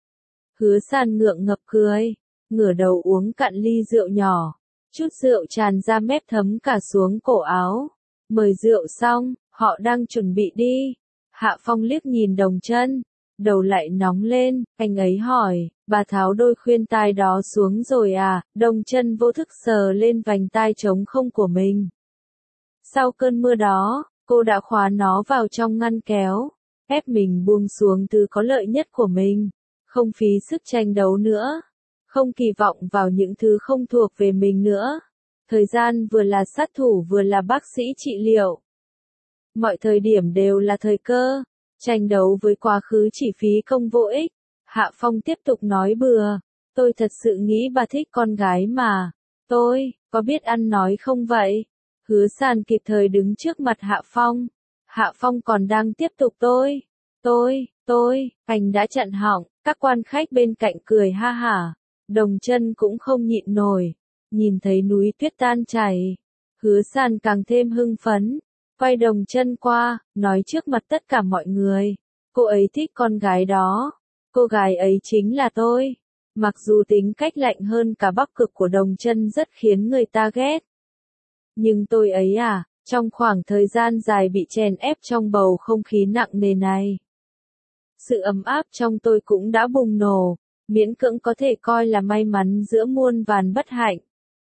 Speaker 1: Hứa Sàn ngượng ngập cười, ngửa đầu uống cạn ly rượu nhỏ. Chút rượu tràn ra mép thấm cả xuống cổ áo. Mời rượu xong, họ đang chuẩn bị đi. Hạ Phong liếc nhìn Đồng Chân, đầu lại nóng lên, anh ấy hỏi, bà tháo đôi khuyên tai đó xuống rồi à? Đồng Chân vô thức sờ lên vành tai trống không của mình. Sau cơn mưa đó, cô đã khóa nó vào trong ngăn kéo, ép mình buông xuống thứ có lợi nhất của mình, không phí sức tranh đấu nữa, không kỳ vọng vào những thứ không thuộc về mình nữa. Thời gian vừa là sát thủ vừa là bác sĩ trị liệu. Mọi thời điểm đều là thời cơ. Tranh đấu với quá khứ chỉ phí công vô ích. Hạ Phong tiếp tục nói bừa. Tôi thật sự nghĩ bà thích con gái mà. Tôi, có biết ăn nói không vậy? Hứa Sàn kịp thời đứng trước mặt Hạ Phong. Hạ Phong còn đang tiếp tục tôi. Tôi, tôi, anh đã chặn họng. Các quan khách bên cạnh cười ha hả. Đồng Chân cũng không nhịn nổi. Nhìn thấy núi tuyết tan chảy. Hứa Sàn càng thêm hưng phấn. Quay Đồng Chân qua, nói trước mặt tất cả mọi người. Cô ấy thích con gái đó. Cô gái ấy chính là tôi. Mặc dù tính cách lạnh hơn cả Bắc Cực của Đồng Chân rất khiến người ta ghét. Nhưng tôi ấy à, trong khoảng thời gian dài bị chèn ép trong bầu không khí nặng nề này. Sự ấm áp trong tôi cũng đã bùng nổ, miễn cưỡng có thể coi là may mắn giữa muôn vàn bất hạnh.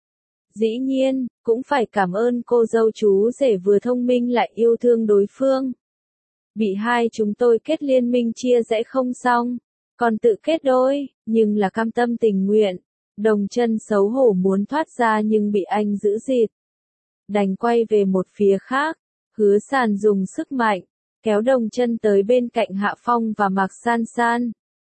Speaker 1: Dĩ nhiên, cũng phải cảm ơn cô dâu chú rể vừa thông minh lại yêu thương đối phương. Bị hai chúng tôi kết liên minh chia rẽ không xong, còn tự kết đôi, nhưng là cam tâm tình nguyện. Đồng Chân xấu hổ muốn thoát ra nhưng bị anh giữ dịt. Đành quay về một phía khác. Hứa Sàn dùng sức mạnh, kéo Đồng Chân tới bên cạnh Hạ Phong và Mạc San San.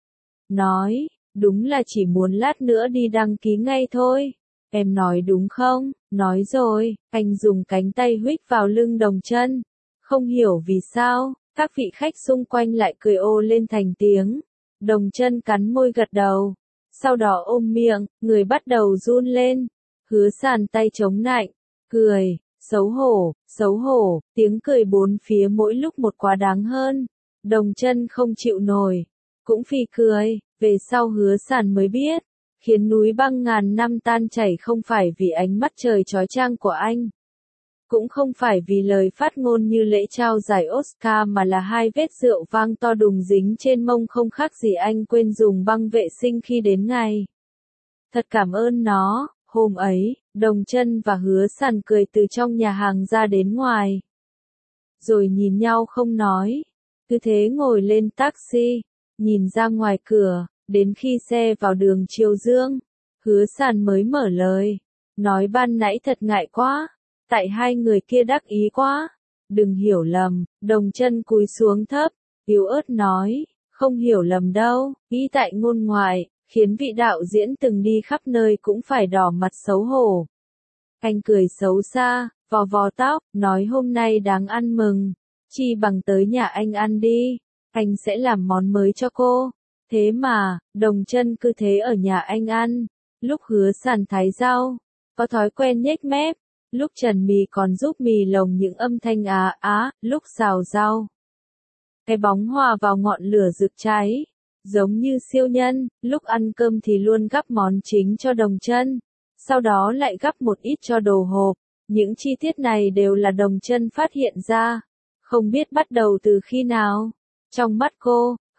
Speaker 1: Nói, đúng là chỉ muốn lát nữa đi đăng ký ngay thôi. Em nói đúng không? Nói rồi, anh dùng cánh tay huých vào lưng Đồng Chân. Không hiểu vì sao, các vị khách xung quanh lại cười ồ lên thành tiếng. Đồng Chân cắn môi gật đầu. Sau đó ôm miệng, người bắt đầu run lên. Hứa Sàn tay chống nạnh, cười, xấu hổ, xấu hổ, tiếng cười bốn phía mỗi lúc một quá đáng hơn. Đồng Chân không chịu nổi, cũng phì cười, về sau Hứa Sàn mới biết. Khiến núi băng ngàn năm tan chảy không phải vì ánh mắt trời chói chang của anh. Cũng không phải vì lời phát ngôn như lễ trao giải Oscar mà là hai vết rượu vang to đùng dính trên mông không khác gì anh quên dùng băng vệ sinh khi đến ngày. Thật cảm ơn nó, hôm ấy, Đồng Chân và Hứa Sàn cười từ trong nhà hàng ra đến ngoài. Rồi nhìn nhau không nói. Cứ thế ngồi lên taxi, nhìn ra ngoài cửa. Đến khi xe vào đường Triều Dương, Hứa Sàn mới mở lời. Nói ban nãy thật ngại quá. Tại hai người kia đắc ý quá. Đừng hiểu lầm. Đồng Chân cúi xuống thấp, yếu ớt nói. Không hiểu lầm đâu. Ý tại ngôn ngoại, khiến vị đạo diễn từng đi khắp nơi cũng phải đỏ mặt xấu hổ. Anh cười xấu xa, vò vò tóc, nói hôm nay đáng ăn mừng. Chi bằng tới nhà anh ăn đi. Anh sẽ làm món mới cho cô. Thế mà, Đồng Chân cứ thế ở nhà anh ăn. Lúc Hứa Sàn thái rau, có thói quen nhếch mép. Lúc trần mì còn giúp mì lồng những âm thanh á á, lúc xào rau. Cái bóng hòa vào ngọn lửa rực cháy. Giống như siêu nhân, lúc ăn cơm thì luôn gắp món chính cho Đồng Chân. Sau đó lại gắp một ít cho đồ hộp. Những chi tiết này đều là Đồng Chân phát hiện ra. Không biết bắt đầu từ khi nào. Trong mắt cô,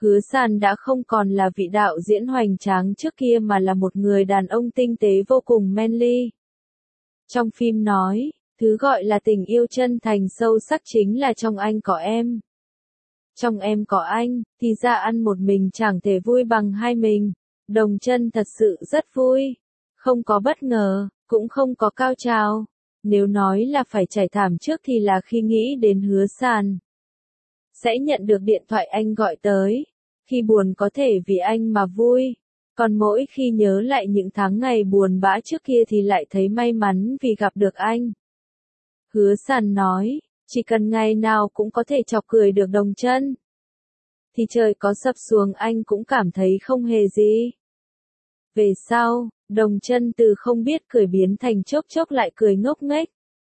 Speaker 1: Hứa Sàn đã không còn là vị đạo diễn hoành tráng trước kia mà là một người đàn ông tinh tế vô cùng manly. Trong phim nói, thứ gọi là tình yêu chân thành sâu sắc chính là trong anh có em. Trong em có anh, thì ra ăn một mình chẳng thể vui bằng hai mình. Đồng Chân thật sự rất vui. Không có bất ngờ, cũng không có cao trào. Nếu nói là phải trải thảm trước thì là khi nghĩ đến Hứa Sàn. Sẽ nhận được điện thoại anh gọi tới. Khi buồn có thể vì anh mà vui. Còn mỗi khi nhớ lại những tháng ngày buồn bã trước kia thì lại thấy may mắn vì gặp được anh. Hứa Sàn nói, chỉ cần ngày nào cũng có thể chọc cười được Đồng Chân. Thì trời có sập xuống anh cũng cảm thấy không hề gì. Về sau, Đồng Chân từ không biết cười biến thành chốc chốc lại cười ngốc nghếch.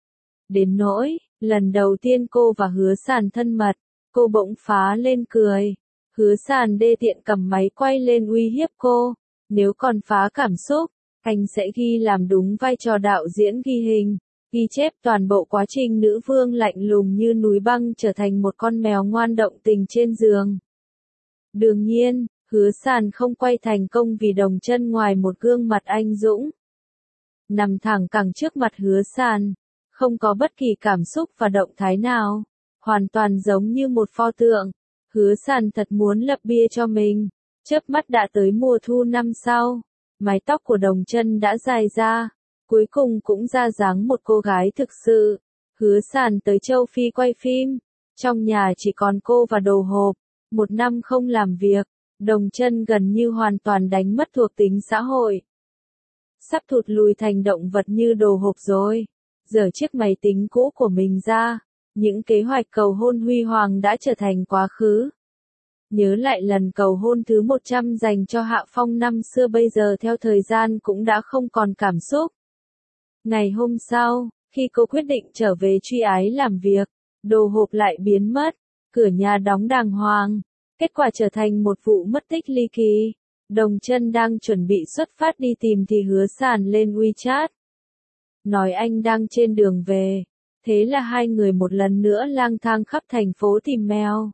Speaker 1: Đến nỗi, lần đầu tiên cô và Hứa Sàn thân mật, cô bỗng phá lên cười. Hứa Sàn đê tiện cầm máy quay lên uy hiếp cô. Nếu còn phá cảm xúc, anh sẽ ghi làm đúng vai trò đạo diễn ghi hình. Ghi chép toàn bộ quá trình nữ vương lạnh lùng như núi băng trở thành một con mèo ngoan động tình trên giường. Đương nhiên, Hứa Sàn không quay thành công vì Đồng Chân ngoài một gương mặt anh dũng. Nằm thẳng cẳng trước mặt Hứa Sàn, không có bất kỳ cảm xúc và động thái nào, hoàn toàn giống như một pho tượng. Hứa Sàn thật muốn lập bia cho mình. Chớp mắt đã tới mùa thu năm sau, mái tóc của Đồng Chân đã dài ra, cuối cùng cũng ra dáng một cô gái thực sự. Hứa Sàn tới châu Phi quay phim, trong nhà chỉ còn cô và Đồ Hộp. Một năm không làm việc, Đồng Chân gần như hoàn toàn đánh mất thuộc tính xã hội. Sắp thụt lùi thành động vật như Đồ Hộp rồi. Giở chiếc máy tính cũ của mình ra, những kế hoạch cầu hôn huy hoàng đã trở thành quá khứ. Nhớ lại lần cầu hôn thứ một trăm dành cho Hạ Phong năm xưa bây giờ theo thời gian cũng đã không còn cảm xúc. Ngày hôm sau, khi cô quyết định trở về Truy Ái làm việc, Đồ Hộp lại biến mất, cửa nhà đóng đàng hoàng, kết quả trở thành một vụ mất tích ly kỳ. Đồng Chân đang chuẩn bị xuất phát đi tìm thì Hứa Sàn lên WeChat. Nói anh đang trên đường về, thế là hai người một lần nữa lang thang khắp thành phố tìm mèo.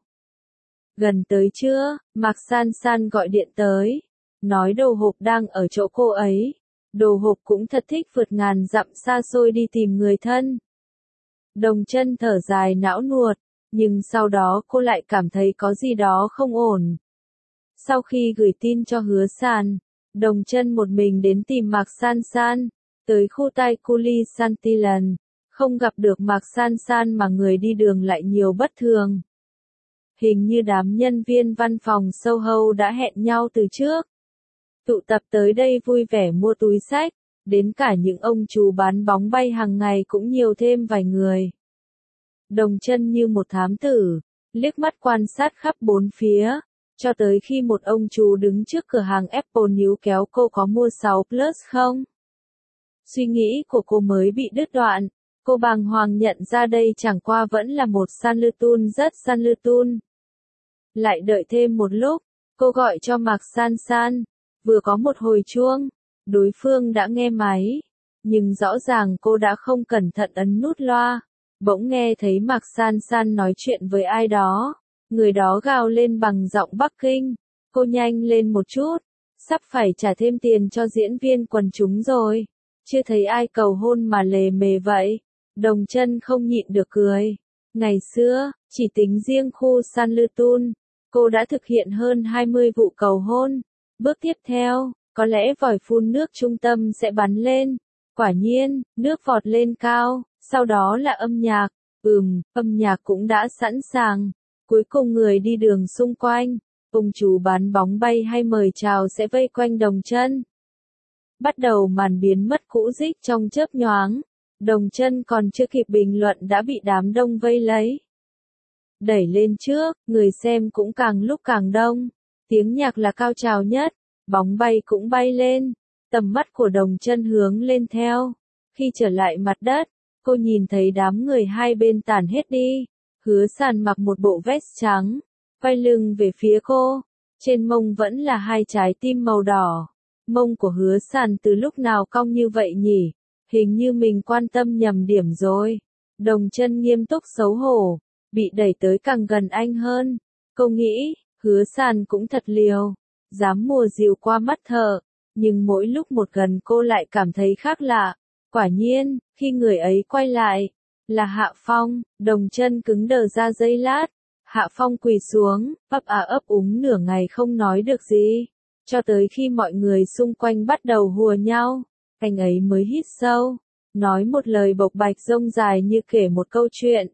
Speaker 1: Gần tới trưa, Mạc San San gọi điện tới, nói Đồ Hộp đang ở chỗ cô ấy. Đồ Hộp cũng thật thích vượt ngàn dặm xa xôi đi tìm người thân. Đồng Chân thở dài não nuột, nhưng sau đó cô lại cảm thấy có gì đó không ổn. Sau khi gửi tin cho Hứa Sàn, Đồng Chân một mình đến tìm Mạc San San, tới khu Tai Culi Santilan, không gặp được Mạc San San mà người đi đường lại nhiều bất thường. Hình như đám nhân viên văn phòng Soho đã hẹn nhau từ trước. Tụ tập tới đây vui vẻ mua túi xách, đến cả những ông chú bán bóng bay hàng ngày cũng nhiều thêm vài người. Đồng Chân như một thám tử, liếc mắt quan sát khắp bốn phía, cho tới khi một ông chú đứng trước cửa hàng Apple níu kéo cô có mua sáu Plus không? Suy nghĩ của cô mới bị đứt đoạn, cô bàng hoàng nhận ra đây chẳng qua vẫn là một Sanlitun rất Sanlitun. Lại đợi thêm một lúc, cô gọi cho Mạc San San, vừa có một hồi chuông, đối phương đã nghe máy, nhưng rõ ràng cô đã không cẩn thận ấn nút loa, bỗng nghe thấy Mạc San San nói chuyện với ai đó, người đó gào lên bằng giọng Bắc Kinh, cô nhanh lên một chút, sắp phải trả thêm tiền cho diễn viên quần chúng rồi, chưa thấy ai cầu hôn mà lề mề vậy. Đồng Chân không nhịn được cười. Ngày xưa, chỉ tính riêng khu Sanlitun, cô đã thực hiện hơn hai mươi vụ cầu hôn. Bước tiếp theo, có lẽ vòi phun nước trung tâm sẽ bắn lên. Quả nhiên, nước vọt lên cao, sau đó là âm nhạc. Ừm, âm nhạc cũng đã sẵn sàng. Cuối cùng người đi đường xung quanh, ông chú bán bóng bay hay mời chào sẽ vây quanh Đồng Chân. Bắt đầu màn biến mất cũ dích trong chớp nhoáng. Đồng Chân còn chưa kịp bình luận đã bị đám đông vây lấy. Đẩy lên trước, người xem cũng càng lúc càng đông. Tiếng nhạc là cao trào nhất, bóng bay cũng bay lên. Tầm mắt của Đồng Chân hướng lên theo. Khi trở lại mặt đất, cô nhìn thấy đám người hai bên tản hết đi. Hứa Sàn mặc một bộ vest trắng, quay lưng về phía cô. Trên mông vẫn là hai trái tim màu đỏ. Mông của Hứa Sàn từ lúc nào cong như vậy nhỉ? Hình như mình quan tâm nhầm điểm rồi. Đồng Chân nghiêm túc xấu hổ, bị đẩy tới càng gần anh hơn. Cô nghĩ, Hứa Sàn cũng thật liều, dám mùa dìu qua mắt thợ, nhưng mỗi lúc một gần cô lại cảm thấy khác lạ. Quả nhiên, khi người ấy quay lại, là Hạ Phong, Đồng Chân cứng đờ ra giây lát. Hạ Phong quỳ xuống, ấp à ấp úng nửa ngày không nói được gì, cho tới khi mọi người xung quanh bắt đầu hùa nhau, anh ấy mới hít sâu, nói một lời bộc bạch rông dài như kể một câu chuyện.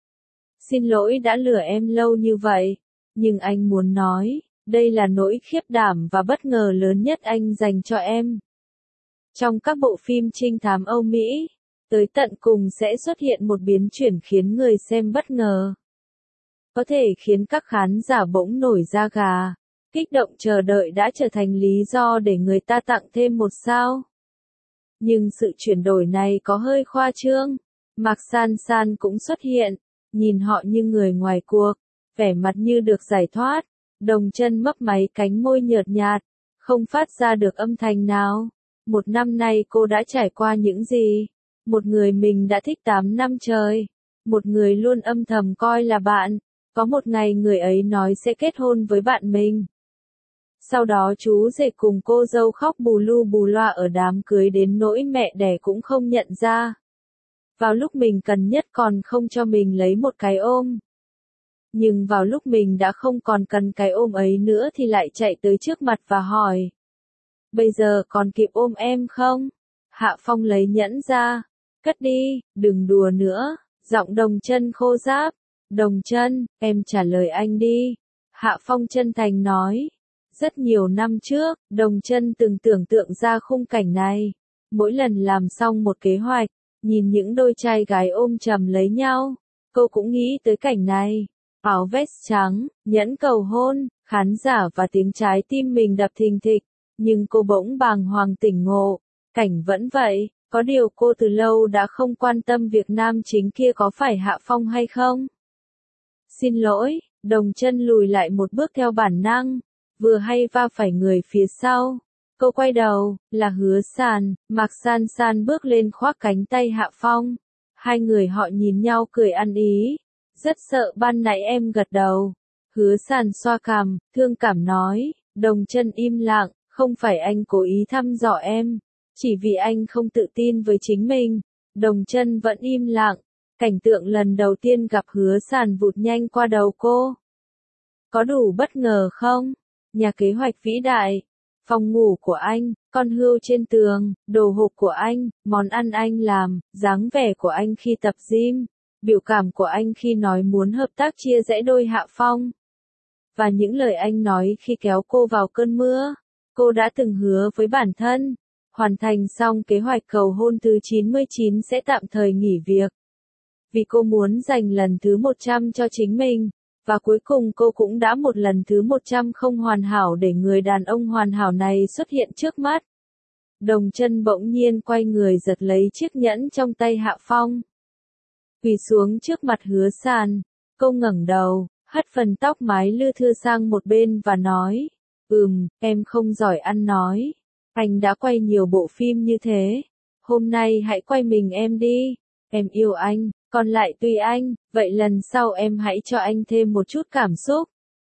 Speaker 1: Xin lỗi đã lừa em lâu như vậy, nhưng anh muốn nói, đây là nỗi khiếp đảm và bất ngờ lớn nhất anh dành cho em. Trong các bộ phim trinh thám Âu Mỹ, tới tận cùng sẽ xuất hiện một biến chuyển khiến người xem bất ngờ. Có thể khiến các khán giả bỗng nổi da gà, kích động chờ đợi đã trở thành lý do để người ta tặng thêm một sao. Nhưng sự chuyển đổi này có hơi khoa trương. Mạc San San cũng xuất hiện, nhìn họ như người ngoài cuộc, vẻ mặt như được giải thoát. Đồng Chân mấp máy cánh môi nhợt nhạt, không phát ra được âm thanh nào. Một năm nay cô đã trải qua những gì? Một người mình đã thích tám năm trời. Một người luôn âm thầm coi là bạn. Có một ngày người ấy nói sẽ kết hôn với bạn mình. Sau đó chú rể cùng cô dâu khóc bù lu bù loa ở đám cưới đến nỗi mẹ đẻ cũng không nhận ra. Vào lúc mình cần nhất còn không cho mình lấy một cái ôm. Nhưng vào lúc mình đã không còn cần cái ôm ấy nữa thì lại chạy tới trước mặt và hỏi. Bây giờ còn kịp ôm em không? Hạ Phong lấy nhẫn ra. Cất đi, đừng đùa nữa. Giọng Đồng Chân khô ráp. Đồng Chân, em trả lời anh đi. Hạ Phong chân thành nói. Rất nhiều năm trước, Đồng Chân từng tưởng tượng ra khung cảnh này. Mỗi lần làm xong một kế hoạch, nhìn những đôi trai gái ôm chầm lấy nhau, cô cũng nghĩ tới cảnh này. Áo vest trắng, nhẫn cầu hôn, khán giả và tiếng trái tim mình đập thình thịch. Nhưng cô bỗng bàng hoàng tỉnh ngộ. Cảnh vẫn vậy, có điều cô từ lâu đã không quan tâm việc nam chính kia có phải Hạ Phong hay không. Xin lỗi, Đồng Chân lùi lại một bước theo bản năng, vừa hay va phải người phía sau. Cô quay đầu, là Hứa Sàn. Mạc San San bước lên khoác cánh tay Hạ Phong. Hai người họ nhìn nhau cười ăn ý. Rất sợ ban nãy em gật đầu. Hứa Sàn xoa cằm, thương cảm nói. Đồng Chân im lặng, không phải anh cố ý thăm dò em, chỉ vì anh không tự tin với chính mình. Đồng Chân vẫn im lặng. Cảnh tượng lần đầu tiên gặp Hứa Sàn vụt nhanh qua đầu cô. Có đủ bất ngờ không? Nhà kế hoạch vĩ đại, phòng ngủ của anh, con hươu trên tường, đồ hộp của anh, món ăn anh làm, dáng vẻ của anh khi tập gym, biểu cảm của anh khi nói muốn hợp tác chia rẽ đôi Hạ Phong. Và những lời anh nói khi kéo cô vào cơn mưa. Cô đã từng hứa với bản thân, hoàn thành xong kế hoạch cầu hôn thứ chín mươi chín sẽ tạm thời nghỉ việc. Vì cô muốn dành lần thứ một trăm cho chính mình. Và cuối cùng cô cũng đã một lần thứ một trăm không hoàn hảo để người đàn ông hoàn hảo này xuất hiện trước mắt. Đồng Chân bỗng nhiên quay người giật lấy chiếc nhẫn trong tay Hạ Phong. Quỳ xuống trước mặt Hứa Sàn, cô ngẩng đầu, hất phần tóc mái lưa thưa sang một bên và nói, ừm, em không giỏi ăn nói. Anh đã quay nhiều bộ phim như thế. Hôm nay hãy quay mình em đi. Em yêu anh. Còn lại tùy anh, vậy lần sau em hãy cho anh thêm một chút cảm xúc.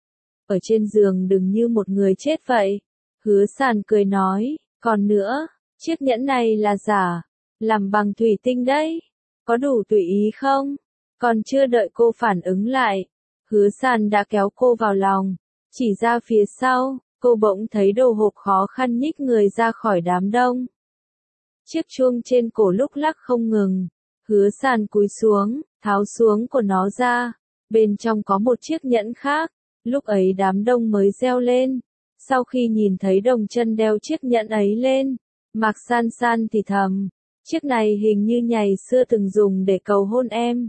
Speaker 1: Ở trên giường đừng như một người chết vậy. Hứa Sàn cười nói, còn nữa, chiếc nhẫn này là giả, làm bằng thủy tinh đấy. Có đủ tùy ý không? Còn chưa đợi cô phản ứng lại, Hứa Sàn đã kéo cô vào lòng, chỉ ra phía sau, cô bỗng thấy đồ hộp khó khăn nhích người ra khỏi đám đông. Chiếc chuông trên cổ lúc lắc không ngừng. Hứa Sàn cúi xuống, tháo xuống của nó ra. Bên trong có một chiếc nhẫn khác. Lúc ấy đám đông mới reo lên. Sau khi nhìn thấy Đồng Chân đeo chiếc nhẫn ấy lên, Mạc San San thì thầm, chiếc này hình như ngày xưa từng dùng để cầu hôn em.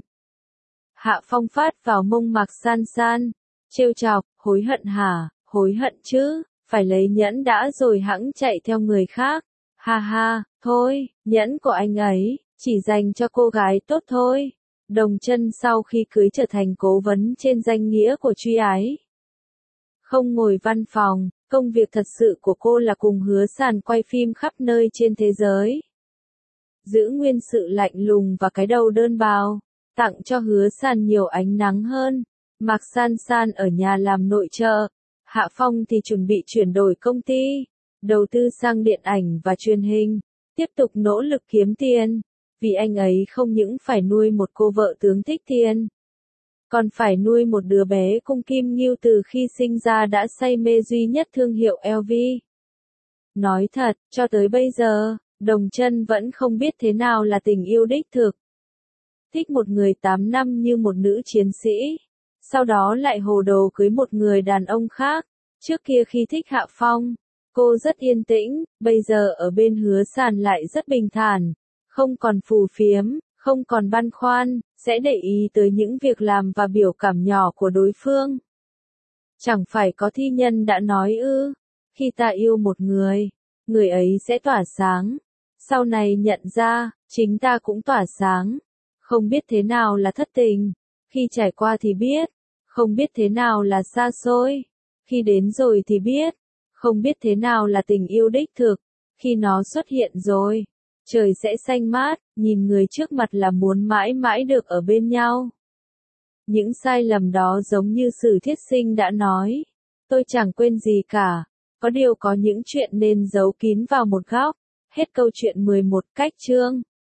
Speaker 1: Hạ Phong phát vào mông Mạc San San, trêu chọc, hối hận hả? Hối hận chứ, phải lấy nhẫn đã rồi hẵng chạy theo người khác. Ha ha, thôi, nhẫn của anh ấy chỉ dành cho cô gái tốt thôi. Đồng Chân sau khi cưới trở thành cố vấn trên danh nghĩa của Truy Ái. Không ngồi văn phòng, công việc thật sự của cô là cùng Hứa Sàn quay phim khắp nơi trên thế giới. Giữ nguyên sự lạnh lùng và cái đầu đơn bào, tặng cho Hứa Sàn nhiều ánh nắng hơn. Mạc San San ở nhà làm nội trợ, Hạ Phong thì chuẩn bị chuyển đổi công ty, đầu tư sang điện ảnh và truyền hình, tiếp tục nỗ lực kiếm tiền, vì anh ấy không những phải nuôi một cô vợ tướng thích tiền, còn phải nuôi một đứa bé cung kim ngưu từ khi sinh ra đã say mê duy nhất thương hiệu lờ vê. Nói thật, cho tới bây giờ, Đồng Chân vẫn không biết thế nào là tình yêu đích thực. Thích một người tám năm như một nữ chiến sĩ, sau đó lại hồ đồ cưới một người đàn ông khác. Trước kia khi thích Hạ Phong, cô rất yên tĩnh, bây giờ ở bên Hứa Sàn lại rất bình thản, không còn phù phiếm, không còn băn khoăn, sẽ để ý tới những việc làm và biểu cảm nhỏ của đối phương. Chẳng phải có thi nhân đã nói ư, khi ta yêu một người, người ấy sẽ tỏa sáng. Sau này nhận ra, chính ta cũng tỏa sáng. Không biết thế nào là thất tình, khi trải qua thì biết. Không biết thế nào là xa xôi, khi đến rồi thì biết. Không biết thế nào là tình yêu đích thực, khi nó xuất hiện rồi. Trời sẽ xanh mát, nhìn người trước mặt là muốn mãi mãi được ở bên nhau. Những sai lầm đó giống như Sử Thiết Sinh đã nói. Tôi chẳng quên gì cả, có điều có những chuyện nên giấu kín vào một góc. Hết câu chuyện mười một cách chương.